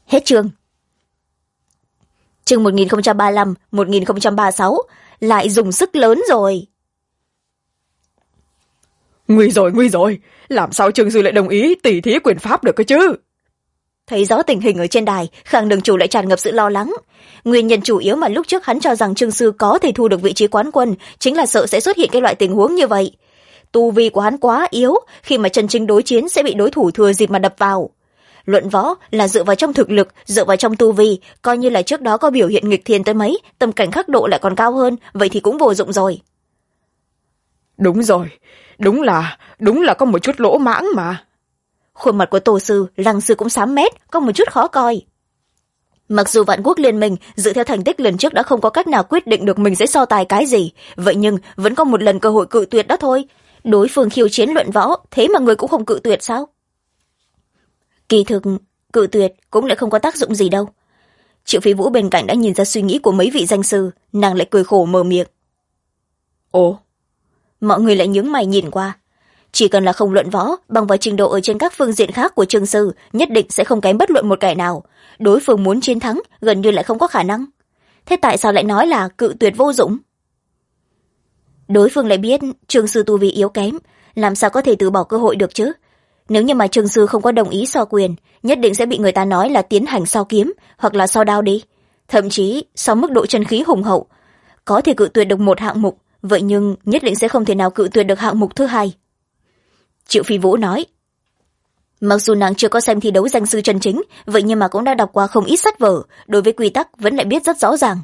Hết chương. Chương 1035, 1036 lại dùng sức lớn rồi. Nguy rồi, làm sao Trương Sư lại đồng ý tỉ thí quyền pháp được cơ chứ? Thấy rõ tình hình ở trên đài, Khang đường chủ lại tràn ngập sự lo lắng. Nguyên nhân chủ yếu mà lúc trước hắn cho rằng Trương Sư có thể thu được vị trí quán quân chính là sợ sẽ xuất hiện cái loại tình huống như vậy. Tu vi của hắn quá yếu, khi mà chân chính đối chiến sẽ bị đối thủ thừa dịp mà đập vào. Luận võ là dựa vào trong thực lực, dựa vào trong tu vi, coi như là trước đó có biểu hiện nghịch thiên tới mấy, tâm cảnh khắc độ lại còn cao hơn, vậy thì cũng vô dụng rồi. Đúng rồi, đúng là có một chút lỗ mãng mà. Khuôn mặt của Tô Sư, Lăng Sư cũng xám mét, có một chút khó coi. Mặc dù Vạn Quốc Liên Minh dựa theo thành tích lần trước đã không có cách nào quyết định được mình sẽ so tài cái gì, vậy nhưng vẫn có một lần cơ hội cự tuyệt đó thôi. Đối phương khiêu chiến luận võ, thế mà người cũng không cự tuyệt sao? Kỳ thực, cự tuyệt cũng lại không có tác dụng gì đâu. Triệu Phi Vũ bên cạnh đã nhìn ra suy nghĩ của mấy vị danh sư, nàng lại cười khổ mở miệng. Ồ. Mọi người lại nhướng mày nhìn qua. Chỉ cần là không luận võ, bằng vào trình độ ở trên các phương diện khác của Trương Sư, nhất định sẽ không kém bất luận một kẻ nào. Đối phương muốn chiến thắng, gần như lại không có khả năng. Thế tại sao lại nói là cự tuyệt vô dụng? Đối phương lại biết Trương Sư tu vi yếu kém, làm sao có thể từ bỏ cơ hội được chứ? Nếu như mà Trương Sư không có đồng ý so quyền, nhất định sẽ bị người ta nói là tiến hành so kiếm, hoặc là so đao đi. Thậm chí, so mức độ chân khí hùng hậu, có thể cự tuyệt được một hạng mục, vậy nhưng nhất định sẽ không thể nào cự tuyệt được hạng mục thứ hai. Triệu Phi Vũ nói. Mặc dù nàng chưa có xem thi đấu danh sư chân chính, vậy nhưng mà cũng đã đọc qua không ít sách vở, đối với quy tắc vẫn lại biết rất rõ ràng.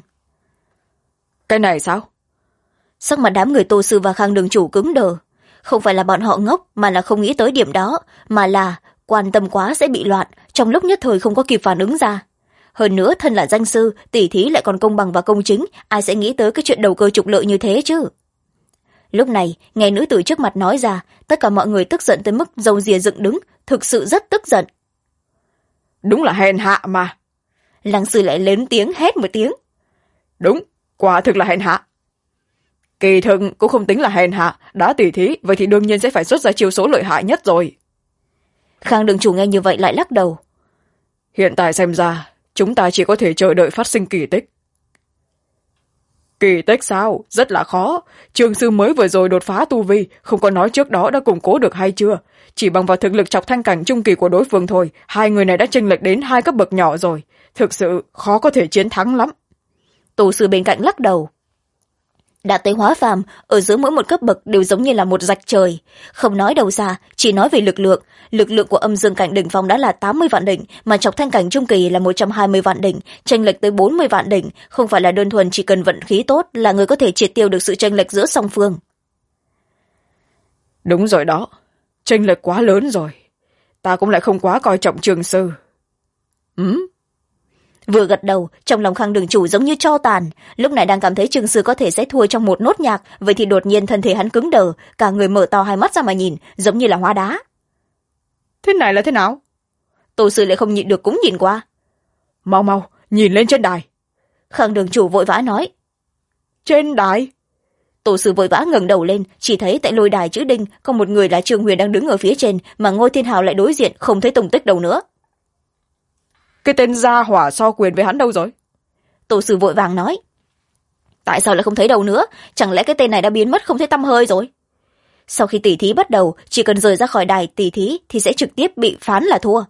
Cái này sao? Sắc mặt đám người Tô Sư và Khang đường chủ cứng đờ. Không phải là bọn họ ngốc mà là không nghĩ tới điểm đó, mà là quan tâm quá sẽ bị loạn, trong lúc nhất thời không có kịp phản ứng ra. Hơn nữa thân là danh sư, tỉ thí lại còn công bằng và công chính, ai sẽ nghĩ tới cái chuyện đầu cơ trục lợi như thế chứ? Lúc này, nghe nữ tử trước mặt nói ra, tất cả mọi người tức giận tới mức râu ria dựng đứng, thực sự rất tức giận. Đúng là hèn hạ mà. Lăng Sư lại lớn tiếng hét một tiếng. Đúng, quả thực là hèn hạ. Kỳ thực cũng không tính là hèn hạ, đã tỉ thí, vậy thì đương nhiên sẽ phải xuất ra chiêu số lợi hại nhất rồi. Khang đường chủ nghe như vậy lại lắc đầu. Hiện tại xem ra, chúng ta chỉ có thể chờ đợi phát sinh kỳ tích. Kỳ tích sao? Rất là khó. Trương Sư mới vừa rồi đột phá tu vi, không có nói trước đó đã củng cố được hay chưa. Chỉ bằng vào thực lực chọc thanh cảnh trung kỳ của đối phương thôi, hai người này đã chênh lệch đến 2 cấp bậc nhỏ rồi. Thực sự khó có thể chiến thắng lắm. Tổ sư bên cạnh lắc đầu. Đạt tới hóa phàm, ở giữa mỗi một cấp bậc đều giống như là một rạch trời. Không nói đầu xa, chỉ nói về lực lượng của âm dương cảnh đỉnh phong đã là 80 vạn đỉnh, mà chọc thanh cảnh trung kỳ là 120 vạn đỉnh, chênh lệch tới 40 vạn đỉnh, không phải là đơn thuần chỉ cần vận khí tốt là người có thể triệt tiêu được sự chênh lệch giữa song phương. Đúng rồi đó, chênh lệch quá lớn rồi. Ta cũng lại không quá coi trọng Trương Sư. Vừa gật đầu, trong lòng Khang đường chủ giống như tro tàn, lúc này đang cảm thấy Trương Sư có thể sẽ thua trong một nốt nhạc, vậy thì đột nhiên thân thể hắn cứng đờ, cả người mở to hai mắt ra mà nhìn, giống như là hóa đá. Thế này là thế nào? Tô Sư lại không nhịn được cũng nhìn qua. Mau mau, nhìn lên trên đài. Khang đường chủ vội vã nói. Trên đài? Tô Sư vội vã ngẩng đầu lên, chỉ thấy tại lôi đài chữ đinh có một người là Trương Huyền đang đứng ở phía trên, mà Ngôi Thiên Hào lại đối diện, không thấy tung tích đâu nữa. Cái tên gia hỏa so quyền với hắn đâu rồi? Tô Sư vội vàng nói. Tại sao lại không thấy đâu nữa? Chẳng lẽ cái tên này đã biến mất không thấy tăm hơi rồi? Sau khi tỉ thí bắt đầu, chỉ cần rời ra khỏi đài tỉ thí thì sẽ trực tiếp bị phán là thua.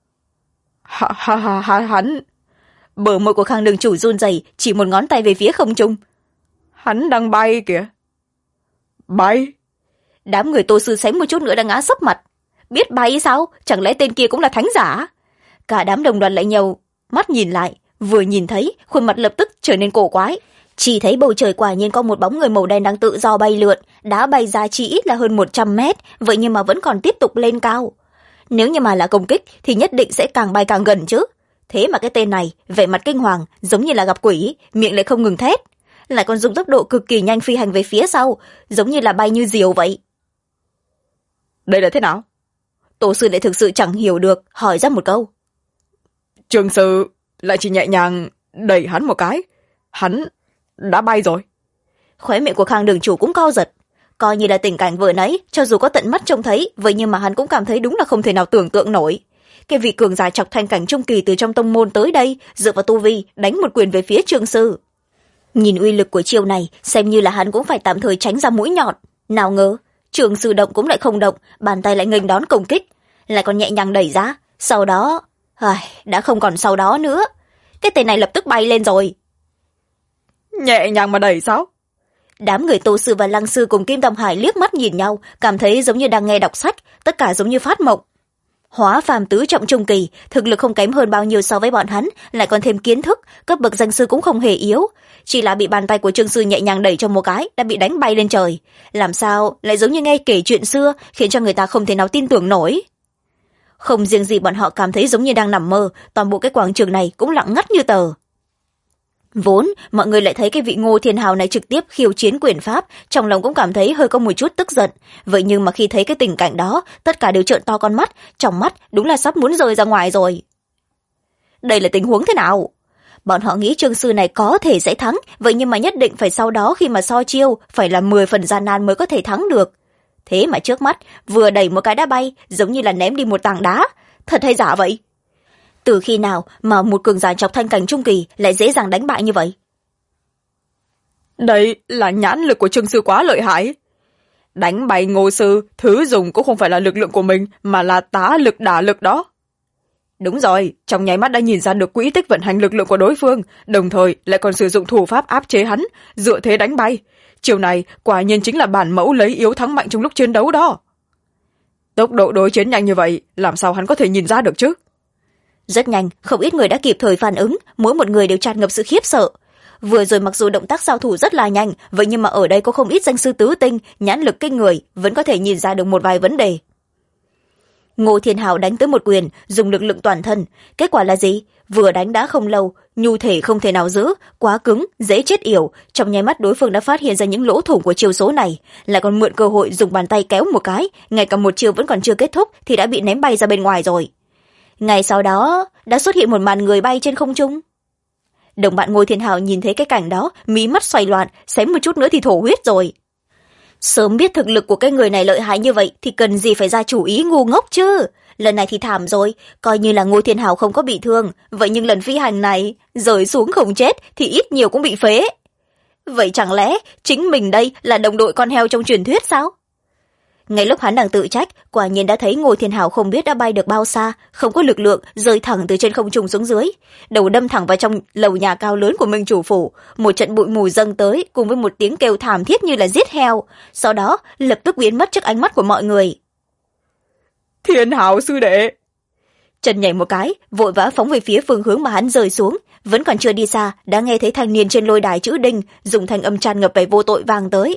Hắn... Bờ môi của Khang đường chủ run rẩy, chỉ một ngón tay về phía không trung. Hắn đang bay kìa. Bay? Đám người Tô Sư xém một chút nữa đã ngã sấp mặt. Biết bay sao? Chẳng lẽ tên kia cũng là thánh giả? Cả đám đồng đoàn lại nhầu mắt nhìn lại, vừa nhìn thấy khuôn mặt lập tức trở nên cổ quái. Chỉ thấy bầu trời quả nhiên có một bóng người màu đen đang tự do bay lượn, đã bay ra chỉ ít là hơn 100 mét, vậy nhưng mà vẫn còn tiếp tục lên cao. Nếu như mà là công kích thì nhất định sẽ càng bay càng gần chứ. Thế mà cái tên này vẻ mặt kinh hoàng, giống như là gặp quỷ, miệng lại không ngừng thét, lại còn dùng tốc độ cực kỳ nhanh phi hành về phía sau, giống như là bay như diều vậy. Đây là thế nào? Tổ sư lại thực sự chẳng hiểu được, hỏi ra một câu. Trương Sư lại chỉ nhẹ nhàng đẩy hắn một cái, hắn đã bay rồi. Khóe miệng của Khang đường chủ cũng co giật, coi như là tình cảnh vừa nãy, cho dù có tận mắt trông thấy, vậy nhưng mà hắn cũng cảm thấy đúng là không thể nào tưởng tượng nổi. cái vị cường giả chọc thanh cảnh trung kỳ từ trong tông môn tới đây, dựa vào tu vi đánh một quyền về phía Trương Sư. Nhìn uy lực của chiêu này, xem như là hắn cũng phải tạm thời tránh ra mũi nhọn. Nào ngờ Trương Sư động cũng lại không động, bàn tay lại nghênh đón công kích, lại còn nhẹ nhàng đẩy ra. Sau đó đã không còn sau đó nữa, cái tên này lập tức bay lên rồi. Nhẹ nhàng mà đẩy sao? Đám người Tô Sư và Lăng Sư cùng Kim Tông Hải liếc mắt nhìn nhau, cảm thấy giống như đang nghe đọc sách, tất cả giống như phát mộng. Hóa phàm tứ trọng trung kỳ, thực lực không kém hơn bao nhiêu so với bọn hắn, lại còn thêm kiến thức, cấp bậc danh sư cũng không hề yếu, chỉ là bị bàn tay của Trương Sư nhẹ nhàng đẩy cho một cái đã bị đánh bay lên trời. Làm sao lại giống như nghe kể chuyện xưa, khiến cho người ta không thể nào tin tưởng nổi. Không riêng gì bọn họ cảm thấy giống như đang nằm mơ, toàn bộ cái quảng trường này cũng lặng ngắt như tờ. Vốn mọi người lại thấy cái vị Ngô Thiên Hào này trực tiếp khiêu chiến quyền pháp, trong lòng cũng cảm thấy hơi có một chút tức giận. Vậy nhưng mà khi thấy cái tình cảnh đó, tất cả đều trợn to con mắt, trong mắt đúng là sắp muốn rơi ra ngoài rồi. Đây là tình huống thế nào? Bọn họ nghĩ Trương Sư này có thể sẽ thắng, vậy nhưng mà nhất định phải sau đó khi mà so chiêu phải là 10 phần gian nan mới có thể thắng được. Thế mà trước mắt vừa đẩy một cái đã bay, giống như là ném đi một tảng đá. Thật hay giả vậy? Từ khi nào mà một cường giả chọc thanh cảnh trung kỳ lại dễ dàng đánh bại như vậy? Đây là nhãn lực của Trương Sư quá lợi hại. Đánh bay Ngô Sư, thứ dùng cũng không phải là lực lượng của mình, mà là tá lực đả lực đó. Đúng rồi, trong nháy mắt đã nhìn ra được quỹ tích vận hành lực lượng của đối phương, đồng thời lại còn sử dụng thủ pháp áp chế hắn, dựa thế đánh bay. Chiều này quả nhiên chính là bản mẫu lấy yếu thắng mạnh trong lúc chiến đấu đó. Tốc độ đối chiến nhanh như vậy, làm sao hắn có thể nhìn ra được chứ? Rất nhanh, không ít người đã kịp thời phản ứng, mỗi một người đều tràn ngập sự khiếp sợ. Vừa rồi mặc dù động tác giao thủ rất là nhanh, vậy nhưng mà ở đây có không ít danh sư tứ tinh, nhãn lực kinh người, vẫn có thể nhìn ra được một vài vấn đề. Ngô Thiên Hào đánh tới một quyền, dùng lực lượng toàn thân. Kết quả là gì? Vừa đánh đã không lâu, nhu thể không thể nào giữ, quá cứng, dễ chết yểu. Trong nháy mắt đối phương đã phát hiện ra những lỗ thủng của chiêu số này, lại còn mượn cơ hội dùng bàn tay kéo một cái, ngay cả một chiêu vẫn còn chưa kết thúc thì đã bị ném bay ra bên ngoài rồi. Ngay sau đó đã xuất hiện một màn người bay trên không trung. Đồng bạn Ngô Thiên Hào nhìn thấy cái cảnh đó, mí mắt xoay loạn, xém một chút nữa thì thổ huyết rồi. Sớm biết thực lực của cái người này lợi hại như vậy thì cần gì phải ra chủ ý ngu ngốc chứ. Lần này thì thảm rồi, coi như là Ngô Thiên Hào không có bị thương, vậy nhưng lần phi hành này rơi xuống không chết thì ít nhiều cũng bị phế. Vậy chẳng lẽ chính mình đây là đồng đội con heo trong truyền thuyết sao? Ngay lúc hắn đang tự trách, quả nhiên đã thấy Ngô Thiên Hào không biết đã bay được bao xa, không có lực lượng, rơi thẳng từ trên không trung xuống dưới, đầu đâm thẳng vào trong lầu nhà cao lớn của Minh chủ phủ. Một trận bụi mù dâng tới, cùng với một tiếng kêu thảm thiết như là giết heo, sau đó lập tức biến mất trước ánh mắt của mọi người. Thiên Hào sư đệ! Trần nhảy một cái, vội vã phóng về phía phương hướng mà hắn rơi xuống, vẫn còn chưa đi xa, đã nghe thấy thanh niên trên lôi đài chữ đinh dùng thanh âm tràn ngập vẻ vô tội vang tới.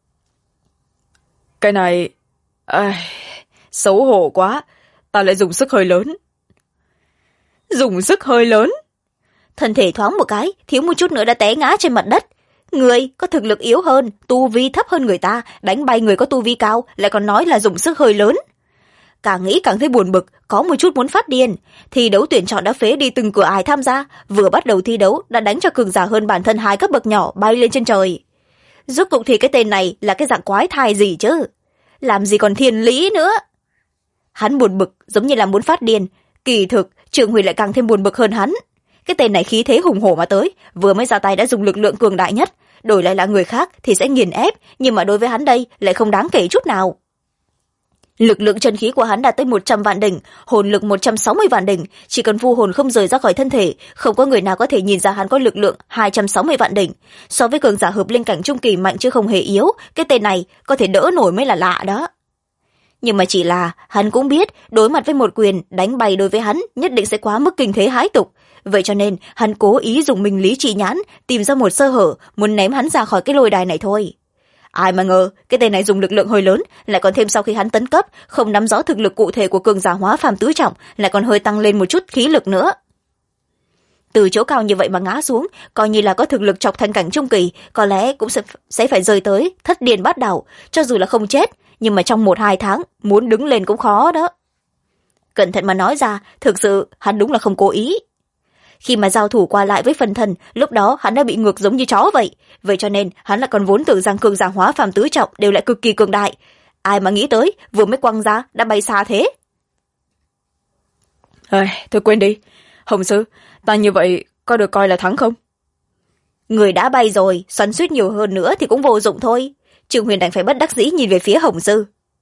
Cái này... xấu hổ quá, ta lại dùng sức hơi lớn. Dùng sức hơi lớn? Thân thể thoáng một cái, thiếu một chút nữa đã té ngã trên mặt đất. Người có thực lực yếu hơn, tu vi thấp hơn người ta, đánh bay người có tu vi cao, lại còn nói là dùng sức hơi lớn. Càng nghĩ càng thấy buồn bực, có một chút muốn phát điên. Thi đấu tuyển chọn đã phế đi từng cửa ải tham gia, vừa bắt đầu thi đấu đã đánh cho cường giả hơn bản thân 2 cấp bậc nhỏ bay lên trên trời. Rốt cuộc thì cái tên này là cái dạng quái thai gì chứ? Làm gì còn thiên lý nữa? Hắn buồn bực giống như là muốn phát điên. Kỳ thực Trường Huy lại càng thêm buồn bực hơn hắn. Cái tên này khí thế hùng hổ mà tới, vừa mới ra tay đã dùng lực lượng cường đại nhất, đổi lại là người khác thì sẽ nghiền ép, nhưng mà đối với hắn đây lại không đáng kể chút nào. Lực lượng chân khí của hắn đạt tới 100 vạn đỉnh, hồn lực 160 vạn đỉnh, chỉ cần vu hồn không rời ra khỏi thân thể, không có người nào có thể nhìn ra hắn có lực lượng 260 vạn đỉnh. So với cường giả hợp linh cảnh trung kỳ mạnh chứ không hề yếu, cái tên này có thể đỡ nổi mới là lạ đó. Nhưng mà chỉ là hắn cũng biết đối mặt với một quyền đánh bay đối với hắn nhất định sẽ quá mức kinh thế hãi tục, vậy cho nên hắn cố ý dùng minh lý chỉ nhãn tìm ra một sơ hở, muốn ném hắn ra khỏi cái lôi đài này thôi. Ai mà ngờ cái tên này dùng lực lượng hơi lớn, lại còn thêm sau khi hắn tấn cấp không nắm rõ thực lực cụ thể của cường giả hóa phàm tứ trọng, lại còn hơi tăng lên một chút khí lực nữa. Từ chỗ cao như vậy mà ngã xuống, coi như là có thực lực chọc thanh cảnh trung kỳ, có lẽ cũng sẽ phải rơi tới thất điên bát đảo, cho dù là không chết, nhưng mà trong 1-2 tháng muốn đứng lên cũng khó đó. Cẩn thận mà nói ra, thực sự hắn đúng là không cố ý. Khi mà giao thủ qua lại với phần thần, lúc đó hắn đã bị ngược giống như chó vậy, vậy cho nên hắn lại còn vốn tưởng rằng cường giả hóa phàm tứ trọng đều lại cực kỳ cường đại. Ai mà nghĩ tới vừa mới quăng ra đã bay xa thế. Thôi quên đi. Hồng sư, ta như vậy có được coi là thắng không? Người đã bay rồi, xoắn suýt nhiều hơn nữa thì cũng vô dụng thôi. Trương Huyền đành phải bất đắc dĩ nhìn về phía Hồng sư.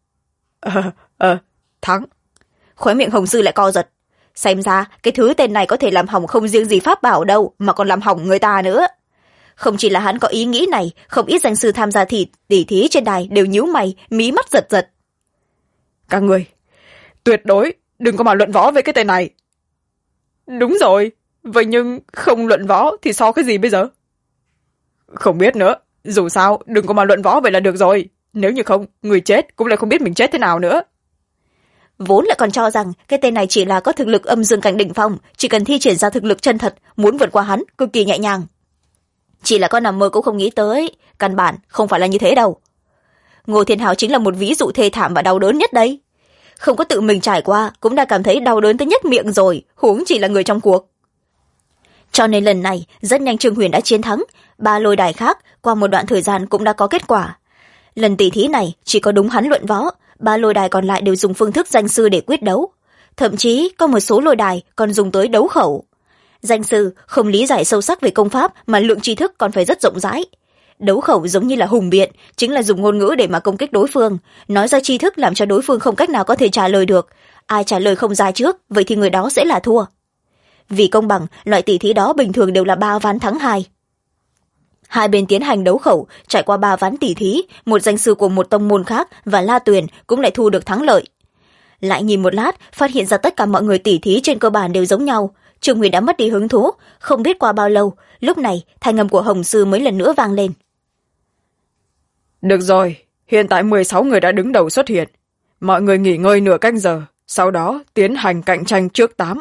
Thắng. Khóe miệng Hồng sư lại co giật. Xem ra cái thứ tên này có thể làm hỏng không riêng gì pháp bảo đâu, mà còn làm hỏng người ta nữa. Không chỉ là hắn có ý nghĩ này, không ít danh sư tham gia tỉ thí trên đài đều nhíu mày, mí mắt giật giật. Các người tuyệt đối đừng có mà luận võ với cái tên này. Đúng rồi, vậy nhưng không luận võ thì so cái gì bây giờ? Không biết nữa, dù sao đừng có mà luận võ vậy là được rồi. Nếu như không, người chết cũng lại không biết mình chết thế nào nữa. Vốn lại còn cho rằng cái tên này chỉ là có thực lực âm dương cảnh đỉnh phong, chỉ cần thi triển ra thực lực chân thật, muốn vượt qua hắn cực kỳ nhẹ nhàng. Chỉ là con nằm mơ cũng không nghĩ tới, căn bản không phải là như thế đâu. Ngô Thiên Hào chính là một ví dụ thê thảm và đau đớn nhất đấy. Không có tự mình trải qua cũng đã cảm thấy đau đớn tới nhất miệng rồi, huống chỉ là người trong cuộc. Cho nên lần này rất nhanh Trương Huyền đã chiến thắng, 3 lôi đài khác qua một đoạn thời gian cũng đã có kết quả. Lần tỷ thí này chỉ có đúng hắn luận võ, 3 lôi đài còn lại đều dùng phương thức danh sư để quyết đấu, thậm chí có một số lôi đài còn dùng tới đấu khẩu. Danh sư không lý giải sâu sắc về công pháp mà lượng tri thức còn phải rất rộng rãi. Đấu khẩu giống như là hùng biện, chính là dùng ngôn ngữ để mà công kích đối phương, nói ra tri thức làm cho đối phương không cách nào có thể trả lời được. Ai trả lời không ra trước, vậy thì người đó sẽ là thua. Vì công bằng, loại tỷ thí đó bình thường đều là 3 ván thắng 2. Hai bên tiến hành đấu khẩu, trải qua 3 ván tỷ thí, một danh sư của một tông môn khác và La Tuyền cũng lại thu được thắng lợi. Lại nhìn một lát, phát hiện ra tất cả mọi người tỷ thí trên cơ bản đều giống nhau. Trương Huyền đã mất đi hứng thú, không biết qua bao lâu, lúc này thanh âm của Hồng sư mới lần nữa vang lên. Được rồi, hiện tại 16 người đã đứng đầu xuất hiện. Mọi người nghỉ ngơi nửa canh giờ, sau đó tiến hành cạnh tranh trước 8.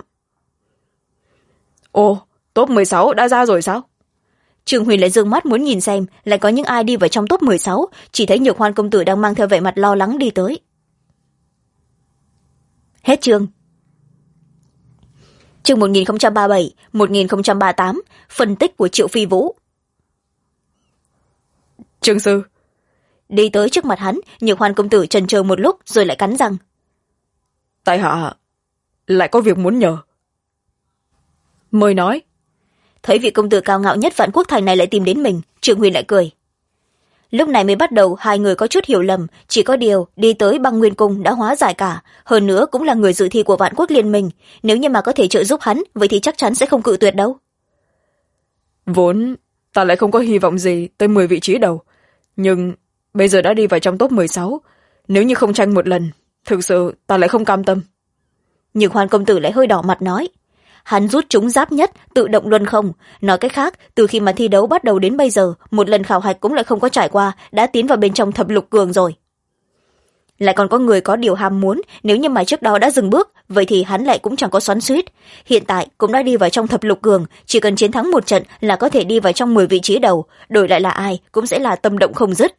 Ồ, top 16 đã ra rồi sao? Trương Huyền lại dương mắt muốn nhìn xem lại có những ai đi vào trong top 16, chỉ thấy Nhược Hoan công tử đang mang theo vẻ mặt lo lắng đi tới. Hết chương. Chương 1037, 1038, phân tích của Triệu Phi Vũ. Trương sư. Đi tới trước mặt hắn, Nhược Hoan công tử chần chờ một lúc rồi lại cắn răng. Tại hạ lại có việc muốn nhờ. Mời nói. Thấy vị công tử cao ngạo nhất Vạn Quốc Thành này lại tìm đến mình, Trương Huyền lại cười. Lúc này mới bắt đầu hai người có chút hiểu lầm, chỉ có điều đi tới Băng Nguyên Cung đã hóa giải cả, hơn nữa cũng là người dự thi của Vạn Quốc Liên Minh, nếu như mà có thể trợ giúp hắn, vậy thì chắc chắn sẽ không cự tuyệt đâu. Vốn ta lại không có hy vọng gì tới 10 vị trí đầu, nhưng bây giờ đã đi vào trong top 16, nếu như không tranh một lần, thực sự ta lại không cam tâm. Nhưng Hoan công tử lại hơi đỏ mặt nói. Hắn rút chúng giáp nhất, tự động luân không. Nói cách khác, từ khi mà thi đấu bắt đầu đến bây giờ, một lần khảo hạch cũng lại không có trải qua, đã tiến vào bên trong thập lục cường rồi. Lại còn có người có điều ham muốn, nếu như mà trước đó đã dừng bước, vậy thì hắn lại cũng chẳng có xoắn xuýt. Hiện tại cũng đã đi vào trong thập lục cường, chỉ cần chiến thắng một trận là có thể đi vào trong 10 vị trí đầu, đổi lại là ai cũng sẽ là tâm động không dứt.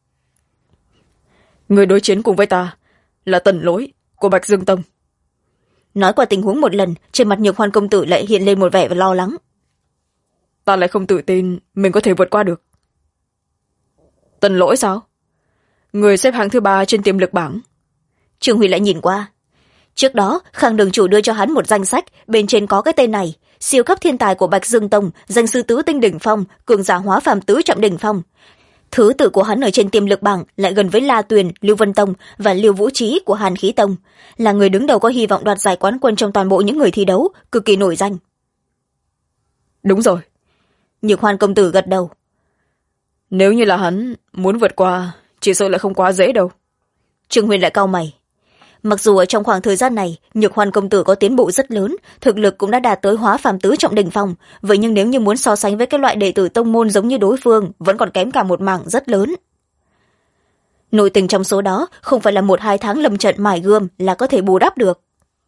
Người đối chiến cùng với ta là Tần Lỗi của Bạch Dương Tông. Nói qua tình huống một lần, trên mặt Nhược Hoan công tử lại hiện lên một vẻ lo lắng. Ta lại không tự tin mình có thể vượt qua được. Tần Lỗi sao? Người xếp hạng thứ 3 trên tiềm lực bảng. Trương Huy lại nhìn qua. Trước đó, Khang đường chủ đưa cho hắn một danh sách, bên trên có cái tên này: siêu cấp thiên tài của Bạch Dương Tông, danh sư tứ tinh đỉnh phong, cường giả hóa phàm tứ trọng đỉnh phong. Thứ tự của hắn ở trên tiềm lực bảng lại gần với La Tuyền, Lưu Vân Tông và Liêu Vũ Trí của Hàn Khí Tông, là người đứng đầu có hy vọng đoạt giải quán quân trong toàn bộ những người thi đấu, cực kỳ nổi danh. Đúng rồi. Nhược Hoan công tử gật đầu. Nếu như là hắn muốn vượt qua, chỉ sợ lại không quá dễ đâu. Trương Huyền lại cau mày. Mặc dù ở trong khoảng thời gian này, Nhược Hoan công tử có tiến bộ rất lớn, thực lực cũng đã đạt tới hóa phàm tứ trọng đỉnh phong, vậy nhưng nếu như muốn so sánh với cái loại đệ tử tông môn giống như đối phương, vẫn còn kém cả một mảng rất lớn. Nội tình trong số đó không phải là 1-2 tháng lâm trận mài gươm là có thể bù đắp được.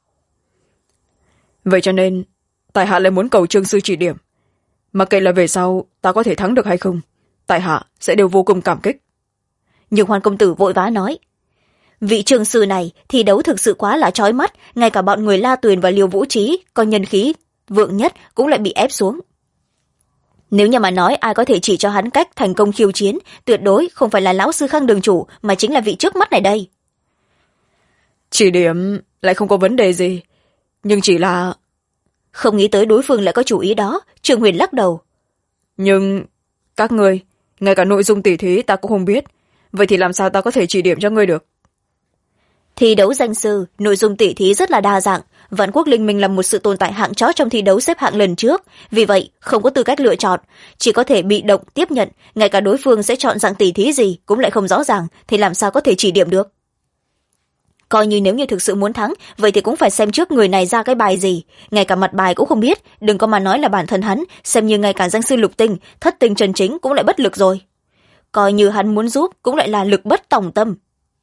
Vậy cho nên, tại hạ lại muốn cầu Trương sư chỉ điểm. Mặc kệ là về sau ta có thể thắng được hay không, tại hạ sẽ đều vô cùng cảm kích. Nhược Hoan công tử vội vã nói. Vị Trương sư này thi đấu thực sự quá là chói mắt, ngay cả bọn người La Tuyền và Liêu Vũ Trí có nhân khí vượng nhất cũng lại bị ép xuống. Nếu như mà nói ai có thể chỉ cho hắn cách thành công khiêu chiến, tuyệt đối không phải là lão sư Khang đường chủ, mà chính là vị trước mắt này đây. Chỉ điểm lại không có vấn đề gì, nhưng chỉ là... Không nghĩ tới đối phương lại có chủ ý đó, Trương Huyền lắc đầu. Nhưng các ngươi, ngay cả nội dung tỉ thí ta cũng không biết, vậy thì làm sao ta có thể chỉ điểm cho ngươi được? Thi đấu danh sư, nội dung tỉ thí rất là đa dạng. Vạn Quốc Linh Minh là một sự tồn tại hạng chót trong thi đấu xếp hạng lần trước, vì vậy không có tư cách lựa chọn, chỉ có thể bị động tiếp nhận. Ngay cả đối phương sẽ chọn dạng tỉ thí gì cũng lại không rõ ràng, thì làm sao có thể chỉ điểm được? Coi như nếu như thực sự muốn thắng, vậy thì cũng phải xem trước người này ra cái bài gì, ngay cả mặt bài cũng không biết, đừng có mà nói là bản thân hắn, xem như ngay cả danh sư lục tinh, thất tinh chân chính cũng lại bất lực rồi. Coi như hắn muốn giúp cũng lại là lực bất tòng tâm.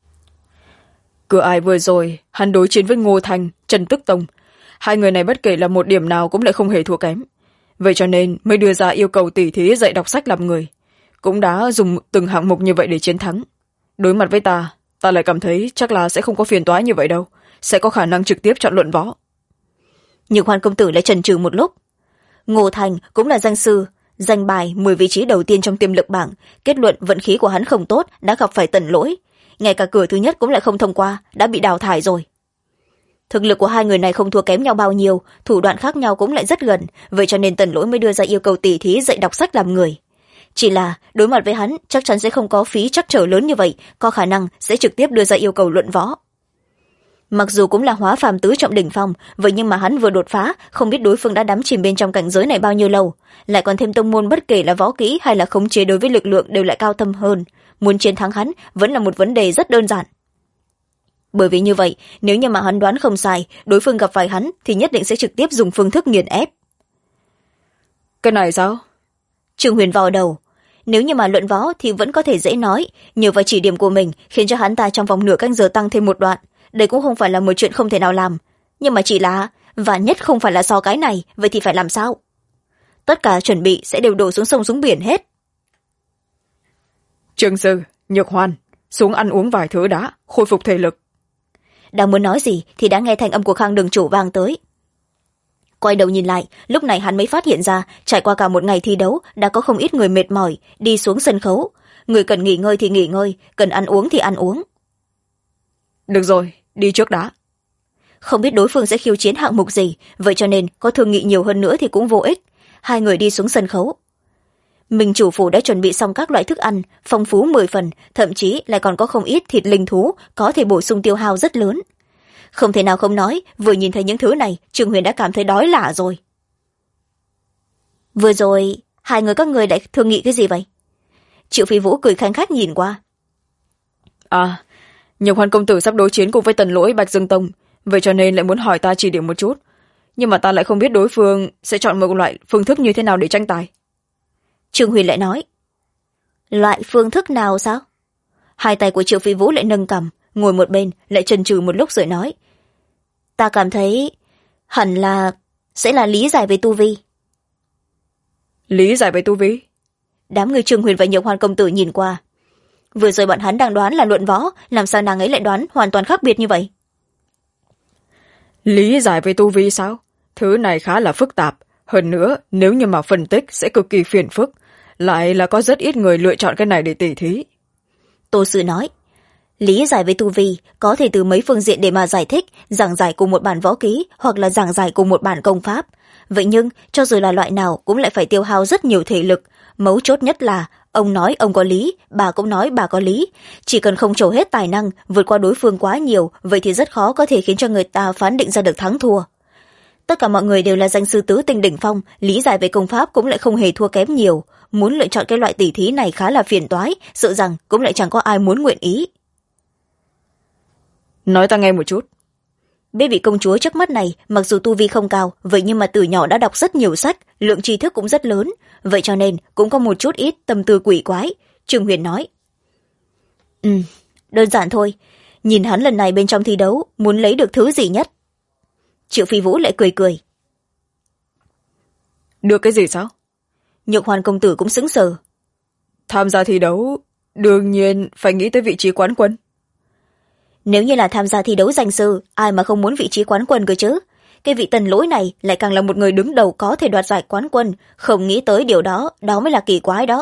Cửa ải vừa rồi hắn đối chiến với Ngô Thành, Trần Tức Tông, hai người này bất kể là một điểm nào cũng lại không hề thua kém, vậy cho nên mới đưa ra yêu cầu tỉ thí dạy đọc sách làm người, cũng đã dùng từng hạng mục như vậy để chiến thắng. Đối mặt với ta lại cảm thấy chắc là sẽ không có phiền toái như vậy đâu, sẽ có khả năng trực tiếp chọn luận võ. Nhưng Hoan công tử lại chần chừ một lúc. Ngô Thành cũng là danh sư, danh bài 10 vị trí đầu tiên trong tiềm lực bảng, kết luận vận khí của hắn không tốt, đã gặp phải Tần Lỗi, ngay cả cửa thứ nhất cũng lại không thông qua, đã bị đào thải rồi. Thực lực của hai người này không thua kém nhau bao nhiêu, thủ đoạn khác nhau cũng lại rất gần, vậy cho nên Tần Lỗi mới đưa ra yêu cầu tỉ thí dạy đọc sách làm người. Chỉ là đối mặt với hắn chắc chắn sẽ không có phí trắc trở lớn như vậy, có khả năng sẽ trực tiếp đưa ra yêu cầu luận võ. Mặc dù cũng là hóa phàm tứ trọng đỉnh phong, vậy nhưng mà hắn vừa đột phá, không biết đối phương đã đắm chìm bên trong cảnh giới này bao nhiêu lâu, lại còn thêm tông môn bất kể là võ kỹ hay là khống chế đối với lực lượng đều lại cao thâm hơn, muốn chiến thắng hắn vẫn là một vấn đề rất đơn giản. Bởi vì như vậy, nếu như mà hắn đoán không sai, đối phương gặp phải hắn thì nhất định sẽ trực tiếp dùng phương thức nghiền ép. Cái này sao? Trương Huyền vò đầu. Nếu như mà luận võ thì vẫn có thể dễ nói, nhờ vào chỉ điểm của mình khiến cho hắn ta trong vòng nửa canh giờ tăng thêm một đoạn, đây cũng không phải là một chuyện không thể nào làm. Nhưng mà chỉ là, và nhất không phải là so cái này, vậy thì phải làm sao? Tất cả chuẩn bị sẽ đều đổ xuống sông xuống biển hết. Trương sư, Nhược Hoan, xuống ăn uống vài thứ đã, khôi phục thể lực. Đang muốn nói gì thì đã nghe thanh âm của Khang đường chủ vang tới. Quay đầu nhìn lại, lúc này hắn mới phát hiện ra trải qua cả một ngày thi đấu đã có không ít người mệt mỏi đi xuống sân khấu. Người cần nghỉ ngơi thì nghỉ ngơi, cần ăn uống thì ăn uống. Được rồi, đi trước đã. Không biết đối phương sẽ khiêu chiến hạng mục gì, vậy cho nên có thương nghị nhiều hơn nữa thì cũng vô ích. Hai người đi xuống sân khấu. Minh chủ phủ đã chuẩn bị xong các loại thức ăn phong phú 10 phần, thậm chí lại còn có không ít thịt linh thú có thể bổ sung tiêu hao rất lớn. Không thể nào không nói, vừa nhìn thấy những thứ này Trương Huyền đã cảm thấy đói lả rồi. Vừa rồi hai người các người đã thương nghị cái gì vậy? Triệu Phi Vũ cười khanh khách nhìn qua. À, Nhược Hoan công tử sắp đối chiến cùng với Tần Lỗi, Bạch Dương Tông, vậy cho nên lại muốn hỏi ta chỉ điểm một chút, nhưng mà ta lại không biết đối phương sẽ chọn một loại phương thức như thế nào để tranh tài. Trương Huyền lại nói. Loại phương thức nào sao? Hai tay của Triệu Phi Vũ lại nâng cằm, ngồi một bên lại chần chừ một lúc rồi nói. Ta cảm thấy hẳn là sẽ là lý giải về tu vi. Lý giải về tu vi? Đám người Trương Huyền và Nhược Hoan công tử nhìn qua. Vừa rồi bọn hắn đang đoán là luận võ, làm sao nàng ấy lại đoán hoàn toàn khác biệt như vậy? Lý giải về tu vi sao? Thứ này khá là phức tạp, hơn nữa nếu như mà phân tích sẽ cực kỳ phiền phức, lại là có rất ít người lựa chọn cái này để tỉ thí. Tô Sư nói. Lý giải về tu vi có thể từ mấy phương diện để mà giải thích, giảng giải cùng một bản võ kỹ hoặc là giảng giải cùng một bản công pháp. Vậy nhưng cho dù là loại nào cũng lại phải tiêu hao rất nhiều thể lực. Mấu chốt nhất là ông nói ông có lý, bà cũng nói bà có lý. Chỉ cần không trổ hết tài năng, vượt qua đối phương quá nhiều, vậy thì rất khó có thể khiến cho người ta phán định ra được thắng thua. Tất cả mọi người đều là danh sư tứ tinh đỉnh phong, lý giải về công pháp cũng lại không hề thua kém nhiều. Muốn lựa chọn cái loại tỉ thí này khá là phiền toái, sợ rằng cũng lại chẳng có ai muốn nguyện ý. Nói ta nghe một chút. Biết vị công chúa trước mắt này mặc dù tu vi không cao, vậy nhưng mà từ nhỏ đã đọc rất nhiều sách, lượng tri thức cũng rất lớn, vậy cho nên cũng có một chút ít tâm tư quỷ quái. Trương Huyền nói. Đơn giản thôi, nhìn hắn lần này bên trong thi đấu muốn lấy được thứ gì nhất. Triệu Phi Vũ lại cười cười. Được cái gì sao? Nhược Hoan công tử cũng sững sờ. Tham gia thi đấu đương nhiên phải nghĩ tới vị trí quán quân. Nếu như là tham gia thi đấu danh sư, ai mà không muốn vị trí quán quân cơ chứ? Cái vị Tần Lỗi này lại càng là một người đứng đầu có thể đoạt giải quán quân, không nghĩ tới điều đó, đó mới là kỳ quái đó.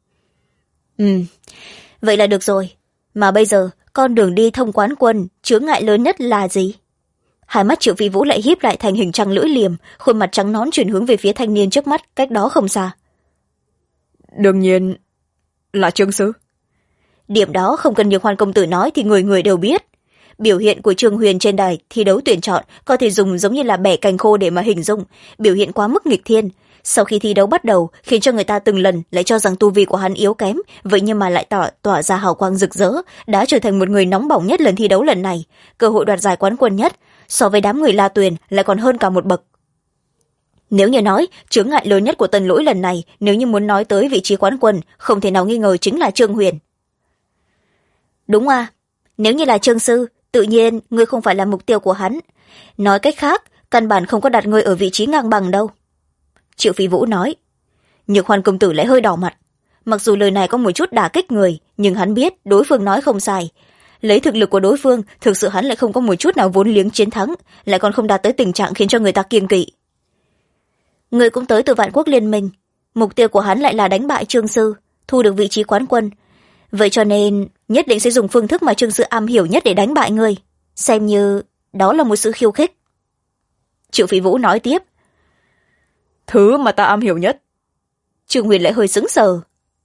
Vậy là được rồi. Mà bây giờ, con đường đi thông quán quân, chướng ngại lớn nhất là gì? Hai mắt Triệu Phi Vũ lại híp lại thành hình trăng lưỡi liềm, khuôn mặt trắng nón chuyển hướng về phía thanh niên trước mắt cách đó không xa. Đương nhiên là Trương sư. Điểm đó không cần Nhược Hoan công tử nói thì người người đều biết. Biểu hiện của Trương Huyền trên đài thi đấu tuyển chọn có thể dùng giống như là bẻ cành khô để mà hình dung, biểu hiện quá mức nghịch thiên. Sau khi thi đấu bắt đầu khiến cho người ta từng lần lại cho rằng tu vi của hắn yếu kém, vậy nhưng mà lại tỏa ra hào quang rực rỡ, đã trở thành một người nóng bỏng nhất lần thi đấu lần này, cơ hội đoạt giải quán quân nhất, so với đám người La Tuyền lại còn hơn cả một bậc. Nếu như nói chướng ngại lớn nhất của Tần Lỗi lần này, nếu như muốn nói tới vị trí quán quân, không thể nào nghi ngờ chính là Trương Huyền. Đúng à, nếu như là Trương sư, tự nhiên ngươi không phải là mục tiêu của hắn. Nói cách khác, căn bản không có đặt ngươi ở vị trí ngang bằng đâu. Triệu Phi Vũ nói. Nhược Hoan công tử lại hơi đỏ mặt. Mặc dù lời này có một chút đả kích người, nhưng hắn biết đối phương nói không sai. Lấy thực lực của đối phương, thực sự hắn lại không có một chút nào vốn liếng chiến thắng, lại còn không đạt tới tình trạng khiến cho người ta kiêng kỵ. Người cũng tới từ Vạn Quốc Liên Minh, mục tiêu của hắn lại là đánh bại Trương sư, thu được vị trí quán quân. Vậy cho nên nhất định sẽ dùng phương thức mà Trương sư am hiểu nhất để đánh bại người, xem như đó là một sự khiêu khích. Triệu Phi Vũ nói tiếp. Thứ mà ta am hiểu nhất. Trương Huyền lại hơi sững sờ.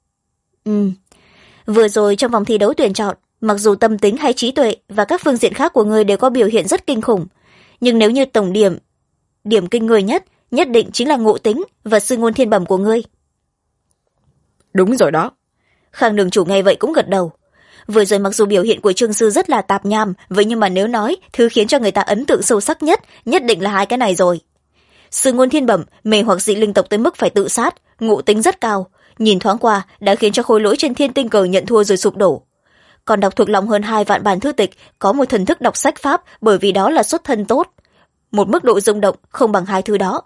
Vừa rồi trong vòng thi đấu tuyển chọn, mặc dù tâm tính hay trí tuệ và các phương diện khác của người đều có biểu hiện rất kinh khủng, nhưng nếu như tổng điểm kinh người nhất định chính là ngộ tính và sư ngôn thiên bẩm của ngươi. Đúng rồi đó. Khang đường chủ nghe vậy cũng gật đầu. Vừa rồi mặc dù biểu hiện của Trương sư rất là tạp nham, vậy nhưng mà nếu nói thứ khiến cho người ta ấn tượng sâu sắc nhất định là hai cái này rồi. Sư ngôn thiên bẩm mê hoặc dị linh tộc tới mức phải tự sát, ngộ tính rất cao, nhìn thoáng qua đã khiến cho khối lỗi trên thiên tinh cờ nhận thua rồi sụp đổ. Còn đọc thuộc lòng hơn 2 vạn bản thư tịch, có một thần thức đọc sách pháp bởi vì đó là xuất thân tốt, một mức độ rung động không bằng hai thứ đó.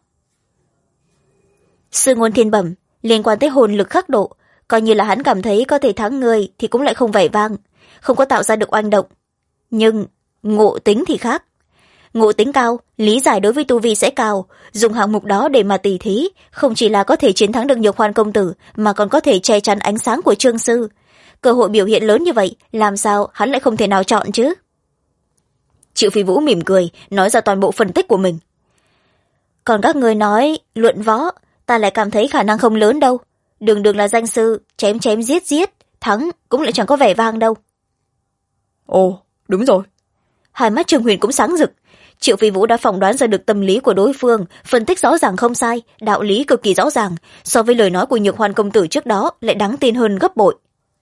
Sư ngôn thiên bẩm liên quan tới hồn lực khắc độ, coi như là hắn cảm thấy có thể thắng người thì cũng lại không vẻ vang, không có tạo ra được oanh động. Nhưng ngộ tính thì khác. Ngộ tính cao, lý giải đối với tu vi sẽ cao, dùng hạng mục đó để mà tỉ thí, không chỉ là có thể chiến thắng được Nhược Hoan công tử, mà còn có thể che chắn ánh sáng của Trương sư. Cơ hội biểu hiện lớn như vậy, làm sao hắn lại không thể nào chọn chứ? Triệu Phi Vũ mỉm cười, nói ra toàn bộ phân tích của mình. Còn các người nói luận võ, ta lại cảm thấy khả năng không lớn đâu. Đường là danh sư, chém giết, thắng cũng lại chẳng có vẻ vang đâu. Ồ, đúng rồi. Hai mắt Trương Huyền cũng sáng rực. Triệu Phi Vũ đã phỏng đoán ra được tâm lý của đối phương, phân tích rõ ràng không sai, đạo lý cực kỳ rõ ràng, so với lời nói của Nhược Hoan công tử trước đó lại đáng tin hơn gấp bội.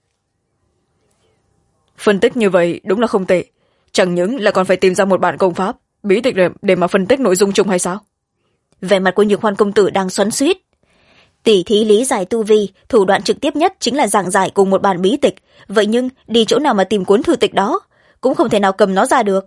Phân tích như vậy đúng là không tệ, chẳng những là còn phải tìm ra một bản công pháp, bí tịch để mà phân tích nội dung chung hay sao? Vẻ mặt của Nhược Hoan công tử đang xoắn xuýt. Tỉ thí lý giải tu vi, thủ đoạn trực tiếp nhất chính là giảng giải cùng một bản bí tịch, vậy nhưng đi chỗ nào mà tìm cuốn thư tịch đó, cũng không thể nào cầm nó ra được.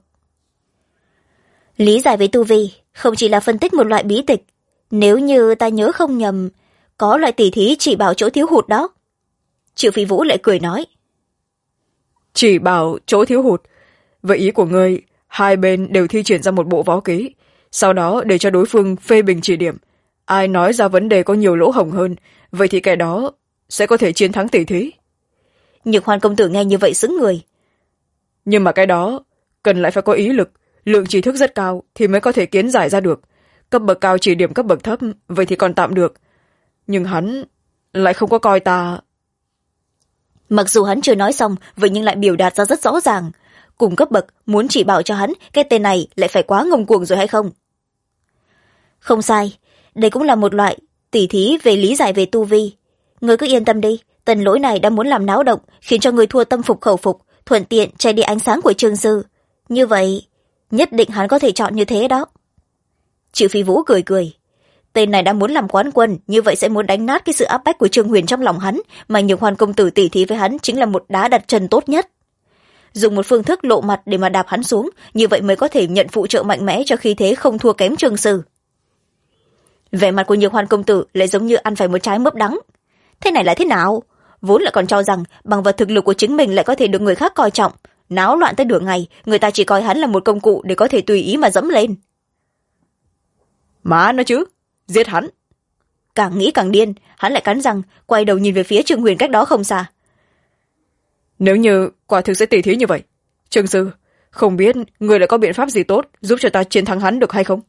Lý giải về tu vi không chỉ là phân tích một loại bí tịch, nếu như ta nhớ không nhầm, có loại tỉ thí chỉ bảo chỗ thiếu hụt đó. Triệu Phi Vũ lại cười nói. Chỉ bảo chỗ thiếu hụt, vậy ý của ngươi, hai bên đều thi triển ra một bộ võ ký, sau đó để cho đối phương phê bình chỉ điểm. Ai nói ra vấn đề có nhiều lỗ hổng hơn, vậy thì kẻ đó sẽ có thể chiến thắng tỉ thí. Nhược Hoan công tử nghe như vậy sững người. Nhưng mà cái đó cần lại phải có ý lực, lượng trí thức rất cao thì mới có thể kiến giải ra được. Cấp bậc cao chỉ điểm cấp bậc thấp, vậy thì còn tạm được. Nhưng hắn lại không có coi ta. Mặc dù hắn chưa nói xong, vậy nhưng lại biểu đạt ra rất rõ ràng. Cùng cấp bậc muốn chỉ bảo cho hắn, cái tên này lại phải quá ngông cuồng rồi hay không? Không sai, đây cũng là một loại tỉ thí về lý giải về tu vi. Ngươi cứ yên tâm đi, Tần Lỗi này đã muốn làm náo động, khiến cho người thua tâm phục khẩu phục, thuận tiện che đi ánh sáng của Trương sư. Như vậy, nhất định hắn có thể chọn như thế đó. Triệu Phi Vũ cười. Tên này đã muốn làm quán quân, như vậy sẽ muốn đánh nát cái sự áp bách của Trương Huyền trong lòng hắn, mà Nhược Hoan công tử tỉ thí với hắn chính là một đá đặt chân tốt nhất. Dùng một phương thức lộ mặt để mà đạp hắn xuống, như vậy mới có thể nhận phụ trợ mạnh mẽ cho khí thế không thua kém Trương sư. Vẻ mặt của Nhược Hoan công tử lại giống như ăn phải một trái mướp đắng. Thế này là thế nào? Vốn lại còn cho rằng bằng vào thực lực của chính mình lại có thể được người khác coi trọng, náo loạn tới nửa ngày, người ta chỉ coi hắn là một công cụ để có thể tùy ý mà dẫm lên. Má nó chứ, giết hắn. Càng nghĩ càng điên, hắn lại cắn răng, quay đầu nhìn về phía Trương Huyền cách đó không xa. Nếu như quả thực sẽ tỉ thí như vậy, Trương sư, không biết người lại có biện pháp gì tốt giúp cho ta chiến thắng hắn được hay không?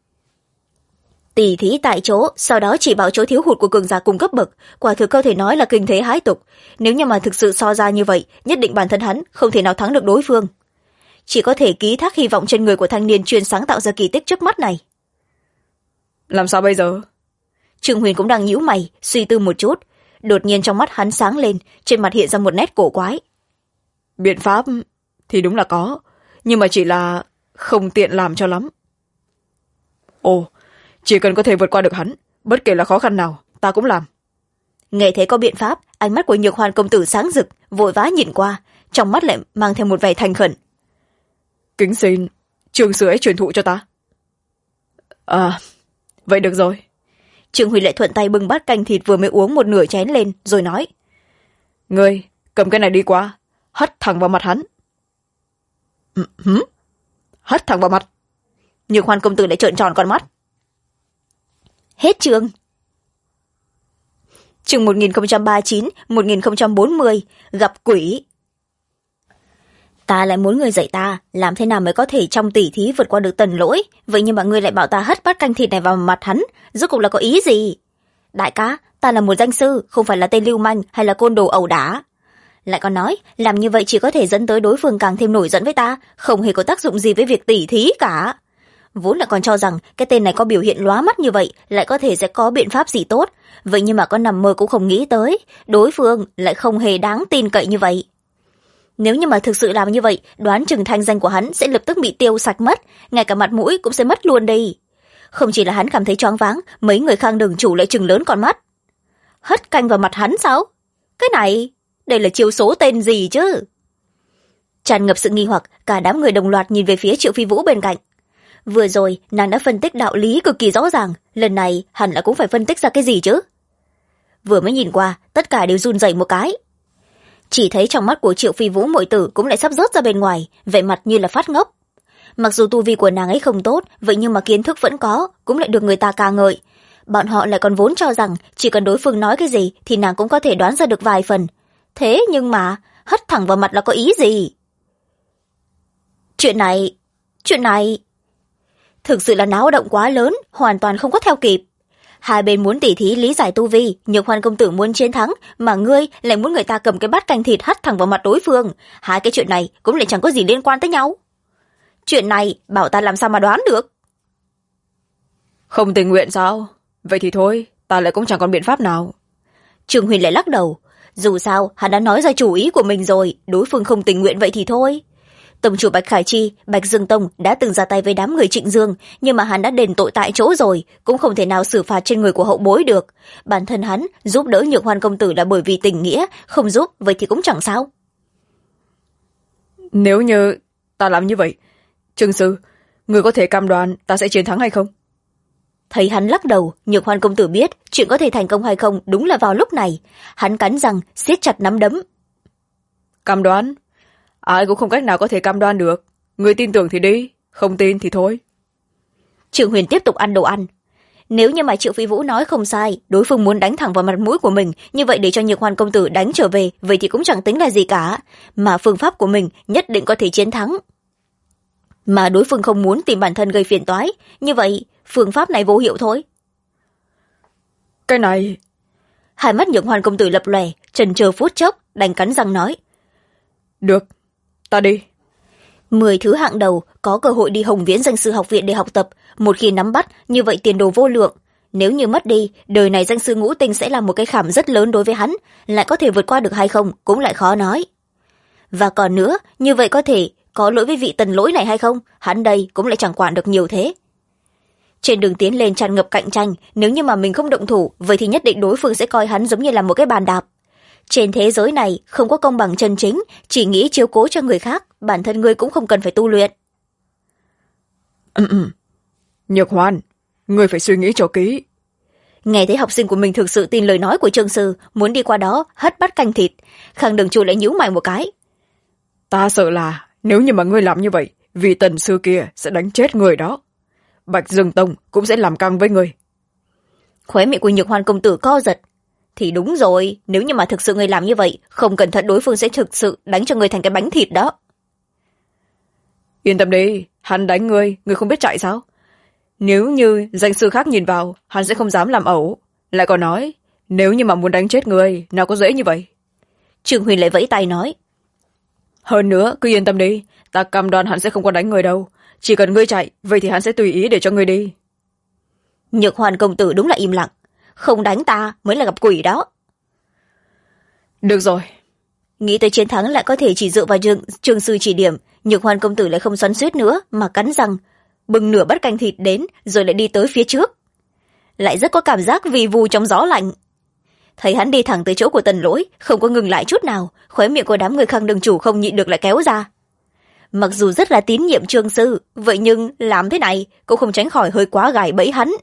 Tỉ thí tại chỗ, sau đó chỉ bảo chỗ thiếu hụt của cường giả cùng cấp bậc, quả thực có thể nói là kinh thế hãi tục. Nếu như mà thực sự so ra như vậy, nhất định bản thân hắn không thể nào thắng được đối phương. Chỉ có thể ký thác hy vọng trên người của thanh niên chuyên sáng tạo ra kỳ tích trước mắt này. Làm sao bây giờ? Trương Huyền cũng đang nhíu mày, suy tư một chút. Đột nhiên trong mắt hắn sáng lên, trên mặt hiện ra một nét cổ quái. Biện pháp thì đúng là có, nhưng mà chỉ là không tiện làm cho lắm. Ồ, chỉ cần có thể vượt qua được hắn, bất kể là khó khăn nào, ta cũng làm. Nghe thấy có biện pháp, ánh mắt của Nhược Hoan công tử sáng rực, vội vã nhìn qua, trong mắt lại mang theo một vẻ thành khẩn. Kính xin Trương sư ấy truyền thụ cho ta. À, vậy được rồi. Trương Huy lại thuận tay bưng bát canh thịt vừa mới uống một nửa chén lên, rồi nói. Ngươi cầm cái này đi qua, hất thẳng vào mặt hắn. Hất thẳng vào mặt. Nhược Hoan công tử lại trợn tròn con mắt. Hết chương. Chương 1039-1040, gặp quỷ. Ta lại muốn ngươi dạy ta làm thế nào mới có thể trong tỉ thí vượt qua được Tần Lỗi, vậy nhưng mà ngươi lại bảo ta hất bát canh thịt này vào mặt hắn, rốt cuộc là có ý gì? Đại ca, ta là một danh sư, không phải là tên lưu manh hay là côn đồ ẩu đả. Lại còn nói làm như vậy chỉ có thể dẫn tới đối phương càng thêm nổi giận với ta, không hề có tác dụng gì với việc tỉ thí cả. Vốn là còn cho rằng cái tên này có biểu hiện lóa mắt như vậy lại có thể sẽ có biện pháp gì tốt, vậy nhưng mà con nằm mơ cũng không nghĩ tới đối phương lại không hề đáng tin cậy như vậy. Nếu như mà thực sự làm như vậy, đoán chừng thanh danh của hắn sẽ lập tức bị tiêu sạch mất, ngay cả mặt mũi cũng sẽ mất luôn đi. Không chỉ là hắn cảm thấy choáng váng, mấy người khang đường chủ lại trừng lớn con mắt. Hất canh vào mặt hắn sao? Cái này, đây là chiêu số tên gì chứ? Tràn ngập sự nghi hoặc, cả đám người đồng loạt nhìn về phía Triệu Phi Vũ bên cạnh. Vừa rồi, nàng đã phân tích đạo lý cực kỳ rõ ràng, lần này hẳn là cũng phải phân tích ra cái gì chứ? Vừa mới nhìn qua, tất cả đều run rẩy một cái. Chỉ thấy trong mắt của Triệu Phi Vũ muội tử cũng lại sắp rớt ra bên ngoài, vẻ mặt như là phát ngốc. Mặc dù tu vi của nàng ấy không tốt, vậy nhưng mà kiến thức vẫn có, cũng lại được người ta ca ngợi. Bọn họ lại còn vốn cho rằng chỉ cần đối phương nói cái gì thì nàng cũng có thể đoán ra được vài phần. Thế nhưng mà, hất thẳng vào mặt là có ý gì? Chuyện này... Thực sự là náo động quá lớn, hoàn toàn không có theo kịp. Hai bên muốn tỉ thí lý giải tu vi, Nhược Hoan công tử muốn chiến thắng, mà ngươi lại muốn người ta cầm cái bát canh thịt hất thẳng vào mặt đối phương. Hai cái chuyện này cũng lại chẳng có gì liên quan tới nhau. Chuyện này bảo ta làm sao mà đoán được? Không tình nguyện sao? Vậy thì thôi, ta lại cũng chẳng còn biện pháp nào. Trương Huyền lại lắc đầu. Dù sao, hắn đã nói ra chủ ý của mình rồi, đối phương không tình nguyện vậy thì thôi. Tông chủ Bạch Khải Chi, Bạch Dương Tông đã từng ra tay với đám người Trịnh Dương, nhưng mà hắn đã đền tội tại chỗ rồi, cũng không thể nào xử phạt trên người của hậu bối được. Bản thân hắn giúp đỡ Nhược Hoan công tử là bởi vì tình nghĩa, không giúp vậy thì cũng chẳng sao. Nếu như ta làm như vậy, Trương sư, người có thể cam đoan ta sẽ chiến thắng hay không? Thấy hắn lắc đầu, Nhược Hoan công tử biết chuyện có thể thành công hay không đúng là vào lúc này. Hắn cắn răng, siết chặt nắm đấm. Cam đoán? Ai cũng không cách nào có thể cam đoan được. Người tin tưởng thì đi, không tin thì thôi. Trương Huyền tiếp tục ăn đồ ăn. Nếu như mà Triệu Phi Vũ nói không sai, đối phương muốn đánh thẳng vào mặt mũi của mình, như vậy để cho Nhược Hoan công tử đánh trở về, vậy thì cũng chẳng tính là gì cả. Mà phương pháp của mình nhất định có thể chiến thắng. Mà đối phương không muốn tìm bản thân gây phiền toái, như vậy phương pháp này vô hiệu thôi. Cái này... Hai mắt Nhược Hoan công tử lập lòe, chần chờ phút chốc, đành cắn răng nói. Được, ta đi. 10 thứ hạng đầu có cơ hội đi Hồng Viễn danh sư học viện để học tập, một khi nắm bắt, như vậy tiền đồ vô lượng. Nếu như mất đi, đời này danh sư ngũ tinh sẽ là một cái khảm rất lớn đối với hắn, lại có thể vượt qua được hay không cũng lại khó nói. Và còn nữa, như vậy có thể có lỗi với vị Tần Lỗi này hay không, hắn đây cũng lại chẳng quản được nhiều thế. Trên đường tiến lên tràn ngập cạnh tranh, nếu như mà mình không động thủ, vậy thì nhất định đối phương sẽ coi hắn giống như là một cái bàn đạp. Trên thế giới này không có công bằng chân chính, chỉ nghĩ chiếu cố cho người khác, bản thân ngươi cũng không cần phải tu luyện. Nhược Hoan, ngươi phải suy nghĩ cho kỹ. Nghe thấy học sinh của mình thực sự tin lời nói của Trương sư, muốn đi qua đó hất bát canh thịt, Khang Đường Chủ lại nhíu mày một cái. Ta sợ là nếu như mà ngươi làm như vậy, vị Tần sư kia sẽ đánh chết người đó. Bạch Dương Tông cũng sẽ làm căng với ngươi. Khóe miệng của Nhược Hoan công tử co giật. Thì đúng rồi, nếu như mà thực sự người làm như vậy, không cẩn thận đối phương sẽ thực sự đánh cho người thành cái bánh thịt đó. Yên tâm đi, hắn đánh ngươi không biết chạy sao? Nếu như danh sư khác nhìn vào, hắn sẽ không dám làm ẩu. Lại còn nói, nếu như mà muốn đánh chết ngươi, nào có dễ như vậy. Trương Huyền lại vẫy tay nói. Hơn nữa, cứ yên tâm đi, ta cam đoan hắn sẽ không có đánh ngươi đâu. Chỉ cần ngươi chạy, vậy thì hắn sẽ tùy ý để cho ngươi đi. Nhược Hoàn công tử đúng là im lặng. Không đánh ta mới là gặp quỷ đó. Được rồi. Nghĩ tới chiến thắng lại có thể chỉ dựa vào Trương sư chỉ điểm, Nhược Hoàn công tử lại không xoắn xuýt nữa mà cắn răng, bưng nửa bát canh thịt đến rồi lại đi tới phía trước. Lại rất có cảm giác vì vù trong gió lạnh. Thấy hắn đi thẳng tới chỗ của Tần Lỗi, không có ngừng lại chút nào, khóe miệng của đám người Khang Đường chủ không nhịn được lại kéo ra. Mặc dù rất là tín nhiệm Trương sư, vậy nhưng làm thế này cũng không tránh khỏi hơi quá gài bẫy hắn.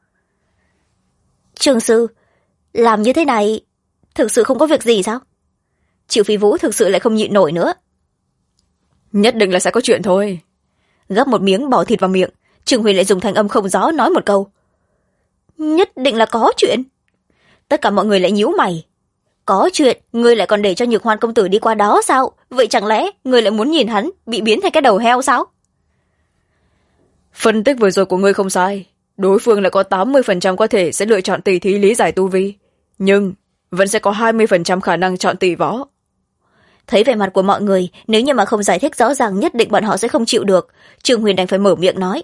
Trương sư, làm như thế này thực sự không có việc gì sao? Triệu Phi Vũ thực sự lại không nhịn nổi nữa. Nhất định là sẽ có chuyện thôi. Gắp một miếng bỏ thịt vào miệng, Trương Huyền lại dùng thanh âm không rõ nói một câu. Nhất định là có chuyện. Tất cả mọi người lại nhíu mày. Có chuyện, ngươi lại còn để cho Nhược Hoan công tử đi qua đó sao? Vậy chẳng lẽ ngươi lại muốn nhìn hắn bị biến thành cái đầu heo sao? Phân tích vừa rồi của ngươi không sai. Đối phương lại có 80% có thể sẽ lựa chọn tỷ thí lý giải tu vi. Nhưng vẫn sẽ có 20% khả năng chọn tỷ võ. Thấy vẻ mặt của mọi người, nếu như mà không giải thích rõ ràng nhất định bọn họ sẽ không chịu được. Trương Huyền đành phải mở miệng nói.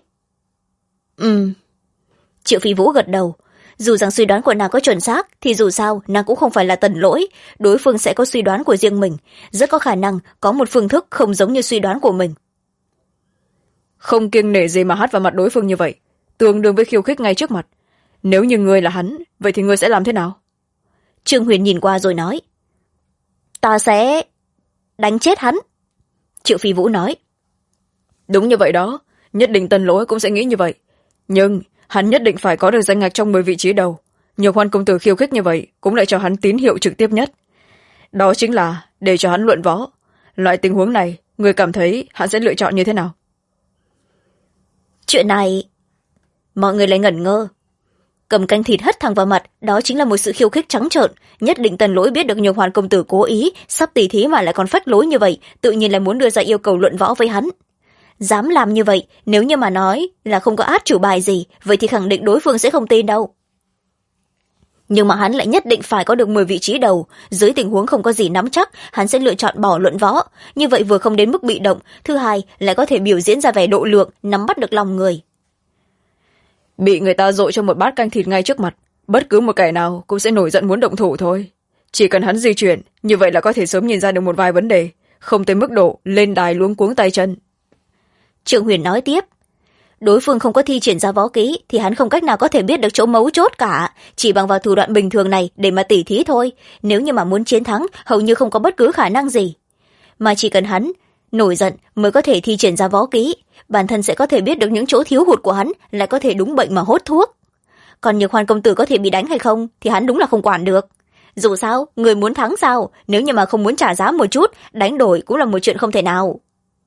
Triệu Phi Vũ gật đầu. Dù rằng suy đoán của nàng có chuẩn xác, thì dù sao nàng cũng không phải là Tần Lỗi. Đối phương sẽ có suy đoán của riêng mình. Rất có khả năng có một phương thức không giống như suy đoán của mình. Không kiêng nể gì mà hắt vào mặt đối phương như vậy, tương đương với khiêu khích ngay trước mặt. Nếu như ngươi là hắn, vậy thì ngươi sẽ làm thế nào? Trương Huyền nhìn qua rồi nói. Ta sẽ đánh chết hắn. Triệu Phi Vũ nói. Đúng như vậy đó, nhất định Tần Lỗi cũng sẽ nghĩ như vậy. Nhưng hắn nhất định phải có được danh ngạch trong 10 vị trí đầu. Nhược Hoan công tử khiêu khích như vậy cũng lại cho hắn tín hiệu trực tiếp nhất. Đó chính là để cho hắn luận võ. Loại tình huống này, người cảm thấy hắn sẽ lựa chọn như thế nào? Chuyện này, mọi người lại ngẩn ngơ. Cầm canh thịt hất thẳng vào mặt, đó chính là một sự khiêu khích trắng trợn. Nhất định Tần Lỗi biết được Nhược Hoàn công tử cố ý, sắp tỉ thí mà lại còn phách lối như vậy, tự nhiên là muốn đưa ra yêu cầu luận võ với hắn. Dám làm như vậy, nếu như mà nói là không có át chủ bài gì, vậy thì khẳng định đối phương sẽ không tin đâu. Nhưng mà hắn lại nhất định phải có được 10 vị trí đầu. Dưới tình huống không có gì nắm chắc, hắn sẽ lựa chọn bỏ luận võ. Như vậy vừa không đến mức bị động, thứ hai lại có thể biểu diễn ra vẻ độ lượng, nắm bắt được lòng người. Bị người ta dội cho một bát canh thịt ngay trước mặt, bất cứ một kẻ nào cũng sẽ nổi giận muốn động thủ thôi. Chỉ cần hắn di chuyển, như vậy là có thể sớm nhìn ra được một vài vấn đề, không tới mức độ lên đài luống cuống tay chân. Trương Huyền nói tiếp. Đối phương không có thi triển ra võ kỹ thì hắn không cách nào có thể biết được chỗ mấu chốt cả, chỉ bằng vào thủ đoạn bình thường này để mà tỉ thí thôi. Nếu như mà muốn chiến thắng, hầu như không có bất cứ khả năng gì. Mà chỉ cần hắn nổi giận mới có thể thi triển ra võ kỹ, bản thân sẽ có thể biết được những chỗ thiếu hụt của hắn, lại có thể đúng bệnh mà hốt thuốc. Còn Nhược Hoàn công tử có thể bị đánh hay không thì hắn đúng là không quản được. Dù sao, người muốn thắng sao, nếu như mà không muốn trả giá một chút, đánh đổi cũng là một chuyện không thể nào.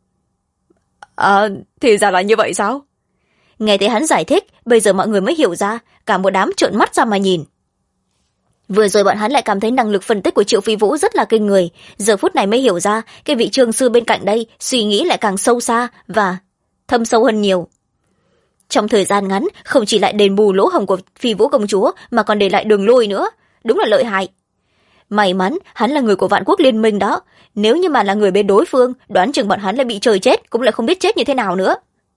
Thì ra là như vậy sao? Nghe thấy hắn giải thích, bây giờ mọi người mới hiểu ra, cả một đám trợn mắt ra mà nhìn. Vừa rồi bọn hắn lại cảm thấy năng lực phân tích của Triệu Phi Vũ rất là kinh người, giờ phút này mới hiểu ra cái vị Trương sư bên cạnh đây suy nghĩ lại càng sâu xa và thâm sâu hơn nhiều. Trong thời gian ngắn, không chỉ lại đền bù lỗ hổng của Phi Vũ công chúa mà còn để lại đường lui nữa, đúng là lợi hại. May mắn hắn là người của Vạn Quốc Liên Minh đó, nếu như mà là người bên đối phương, đoán chừng bọn hắn lại bị trời chết, cũng lại không biết chết như thế nào nữa.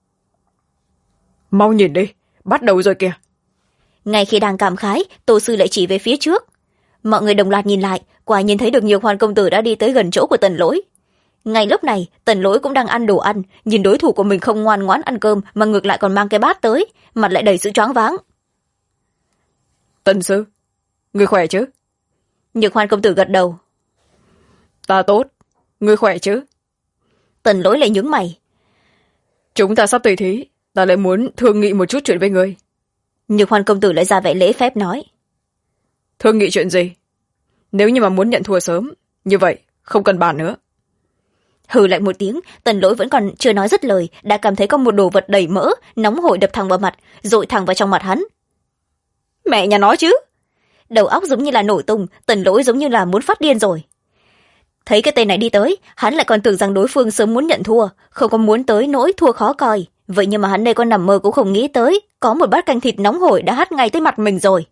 Mau nhìn đi, bắt đầu rồi kìa. Ngay khi đang cảm khái, Tô sư lại chỉ về phía trước. Mọi người đồng loạt nhìn lại, quả nhiên thấy được Nhược Hoàn công tử đã đi tới gần chỗ của Tần Lỗi. Ngay lúc này, Tần Lỗi cũng đang ăn đồ ăn, nhìn đối thủ của mình không ngoan ngoãn ăn cơm mà ngược lại còn mang cái bát tới, mặt lại đầy sự choáng váng. Tần sư, người khỏe chứ? Nhược Hoàn công tử gật đầu. Ta tốt, người khỏe chứ? Tần Lỗi lại nhướng mày. Chúng ta sắp tỉ thí, ta lại muốn thương nghị một chút chuyện với người. Nhược Hoàn công tử lại ra vẻ lễ phép nói. Thương nghị chuyện gì? Nếu như mà muốn nhận thua sớm, như vậy không cần bàn nữa. Hừ lại một tiếng, Tần Lỗi vẫn còn chưa nói dứt lời, đã cảm thấy có một đồ vật đầy mỡ nóng hổi đập thẳng vào mặt, dội thẳng vào trong mặt hắn. Mẹ nhà nói chứ. Đầu óc giống như là nổ tung, Tần Lỗi giống như là muốn phát điên rồi. Thấy cái tên này đi tới, hắn lại còn tưởng rằng đối phương sớm muốn nhận thua, không có muốn tới nỗi thua khó coi. Vậy nhưng mà hắn đây có nằm mơ cũng không nghĩ tới, có một bát canh thịt nóng hổi đã hắt ngay tới mặt mình rồi.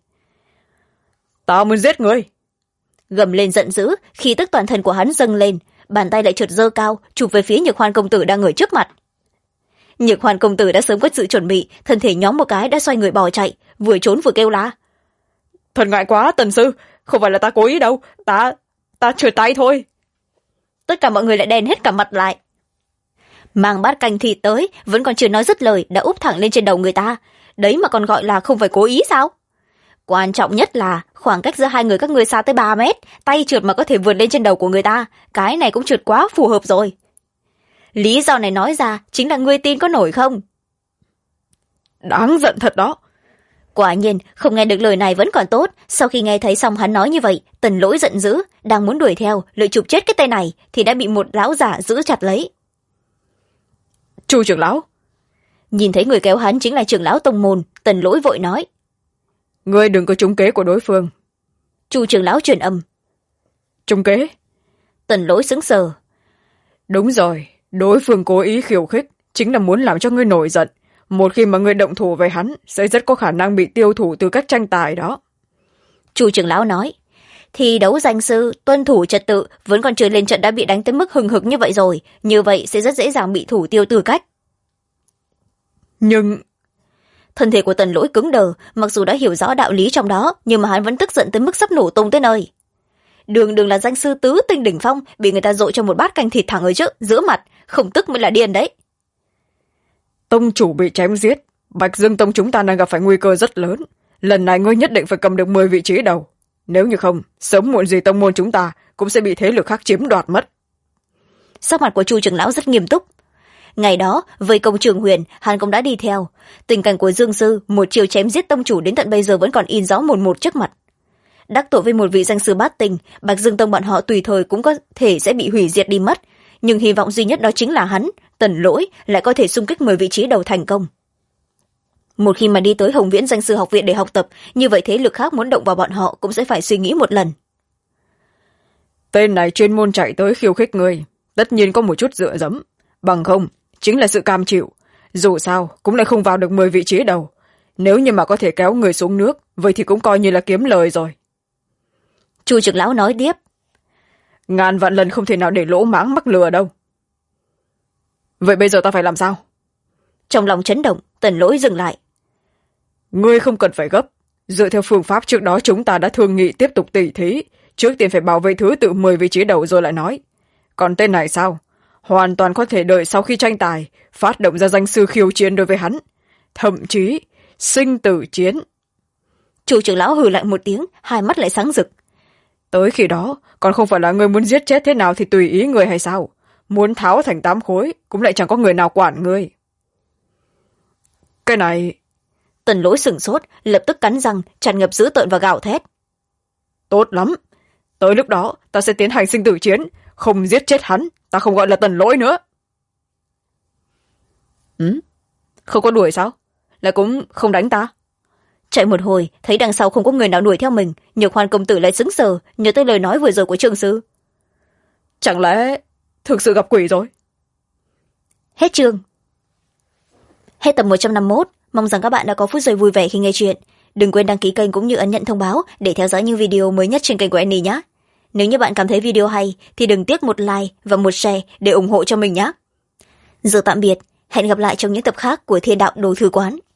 Tao muốn giết ngươi. Gầm lên giận dữ, khí tức toàn thân của hắn dâng lên, bàn tay lại trượt giơ cao, chụp về phía Nhược Hoan công tử đang ở trước mặt. Nhược Hoan công tử đã sớm có sự chuẩn bị, thân thể nhóm một cái đã xoay người bỏ chạy, vừa trốn vừa kêu la. Thật ngại quá, Tần sư, không phải là ta cố ý đâu, ta trượt tay thôi. Tất cả mọi người lại đen hết cả mặt lại. Mang bát canh thịt tới, vẫn còn chưa nói dứt lời đã úp thẳng lên trên đầu người ta, đấy mà còn gọi là không phải cố ý sao? Quan trọng nhất là khoảng cách giữa hai người các ngươi xa tới 3 mét, tay trượt mà có thể vượt lên trên đầu của người ta, cái này cũng trượt quá phù hợp rồi. Lý do này nói ra chính là ngươi tin có nổi không? Đáng giận thật đó. Quả nhiên không nghe được lời này vẫn còn tốt, sau khi nghe thấy xong hắn nói như vậy, Tần Lỗi giận dữ, đang muốn đuổi theo lợi chụp chết cái tay này thì đã bị một lão giả giữ chặt lấy. Chu trưởng lão. Nhìn thấy người kéo hắn chính là trưởng lão tông môn, Tần Lỗi vội nói. Ngươi đừng có trúng kế của đối phương. Chu trưởng lão truyền âm. Trúng kế? Tần Lỗi sững sờ. Đúng rồi, đối phương cố ý khiêu khích, chính là muốn làm cho ngươi nổi giận. Một khi mà ngươi động thủ với hắn, sẽ rất có khả năng bị tiêu thủ từ các tranh tài đó. Chu trưởng lão nói. Thi đấu danh sư, tuân thủ trật tự, vẫn còn chưa lên trận đã bị đánh tới mức hừng hực như vậy rồi, như vậy sẽ rất dễ dàng bị thủ tiêu tư cách. Nhưng... Thân thể của Tần Lỗi cứng đờ, mặc dù đã hiểu rõ đạo lý trong đó, nhưng mà hắn vẫn tức giận tới mức sắp nổ tung tới nơi. Đường đường là danh sư tứ tinh đỉnh phong, bị người ta dội cho một bát canh thịt thẳng ở giữa mặt, không tức mới là điên đấy. Tông chủ bị chém giết, Bạch Dương Tông chúng ta đang gặp phải nguy cơ rất lớn. Lần này ngươi nhất định phải cầm được 10 vị trí đầu. Nếu như không, sớm muộn gì tông môn chúng ta cũng sẽ bị thế lực khác chiếm đoạt mất. Sắc mặt của Chu trưởng lão rất nghiêm túc. Ngày đó, với công Trường Huyền, hắn cũng đã đi theo. Tình cảnh của Dương Sư, một chiều chém giết tông chủ đến tận bây giờ vẫn còn in rõ mồn một trước mặt. Đắc tội với một vị danh sư bát tinh, Bạch Dương Tông bọn họ tùy thời cũng có thể sẽ bị hủy diệt đi mất. Nhưng hy vọng duy nhất đó chính là hắn, Tần Lỗi, lại có thể xung kích 10 vị trí đầu thành công. Một khi mà đi tới Hồng Viễn Danh sư học viện để học tập, như vậy thế lực khác muốn động vào bọn họ cũng sẽ phải suy nghĩ một lần. Tên này chuyên môn chạy tới khiêu khích ngươi, tất nhiên có một chút dựa dẫm. Bằng không, chính là sự cam chịu. Dù sao, cũng lại không vào được 10 vị trí đầu. Nếu như mà có thể kéo người xuống nước, vậy thì cũng coi như là kiếm lời rồi. Chu trưởng lão nói tiếp. Ngàn vạn lần không thể nào để lỗ mãng mắc lừa đâu. Vậy bây giờ ta phải làm sao? Trong lòng chấn động, Tần Lỗi dừng lại. Ngươi không cần phải gấp. Dựa theo phương pháp trước đó chúng ta đã thương nghị tiếp tục tỉ thí. Trước tiên phải bảo vệ thứ tự 10 vị trí đầu rồi lại nói. Còn tên này sao? Hoàn toàn có thể đợi sau khi tranh tài, phát động ra danh sư khiêu chiến đối với hắn. Thậm chí, sinh tử chiến. Chu trưởng lão hừ lại một tiếng, hai mắt lại sáng rực. Tới khi đó, còn không phải là người muốn giết chết thế nào thì tùy ý người hay sao? Muốn tháo thành 8 khối, cũng lại chẳng có người nào quản ngươi. Cái này... Tần Lỗi sửng sốt, lập tức cắn răng, tràn ngập dữ tợn và gào thét. Tốt lắm. Tới lúc đó, ta sẽ tiến hành sinh tử chiến. Không giết chết hắn, ta không gọi là Tần Lỗi nữa. Không có đuổi sao? Lại cũng không đánh ta? Chạy một hồi, thấy đằng sau không có người nào đuổi theo mình, Nhược Hoan công tử lại sững sờ, nhớ tới lời nói vừa rồi của Trương sư. Chẳng lẽ thực sự gặp quỷ rồi? Hết chương. Hết tập 151, mong rằng các bạn đã có phút giây vui vẻ khi nghe chuyện. Đừng quên đăng ký kênh cũng như ấn nhận thông báo để theo dõi những video mới nhất trên kênh của Annie nhé. Nếu như bạn cảm thấy video hay thì đừng tiếc một like và một share để ủng hộ cho mình nhé. Giờ tạm biệt, hẹn gặp lại trong những tập khác của Thiên Đạo Đồ Thư Quán.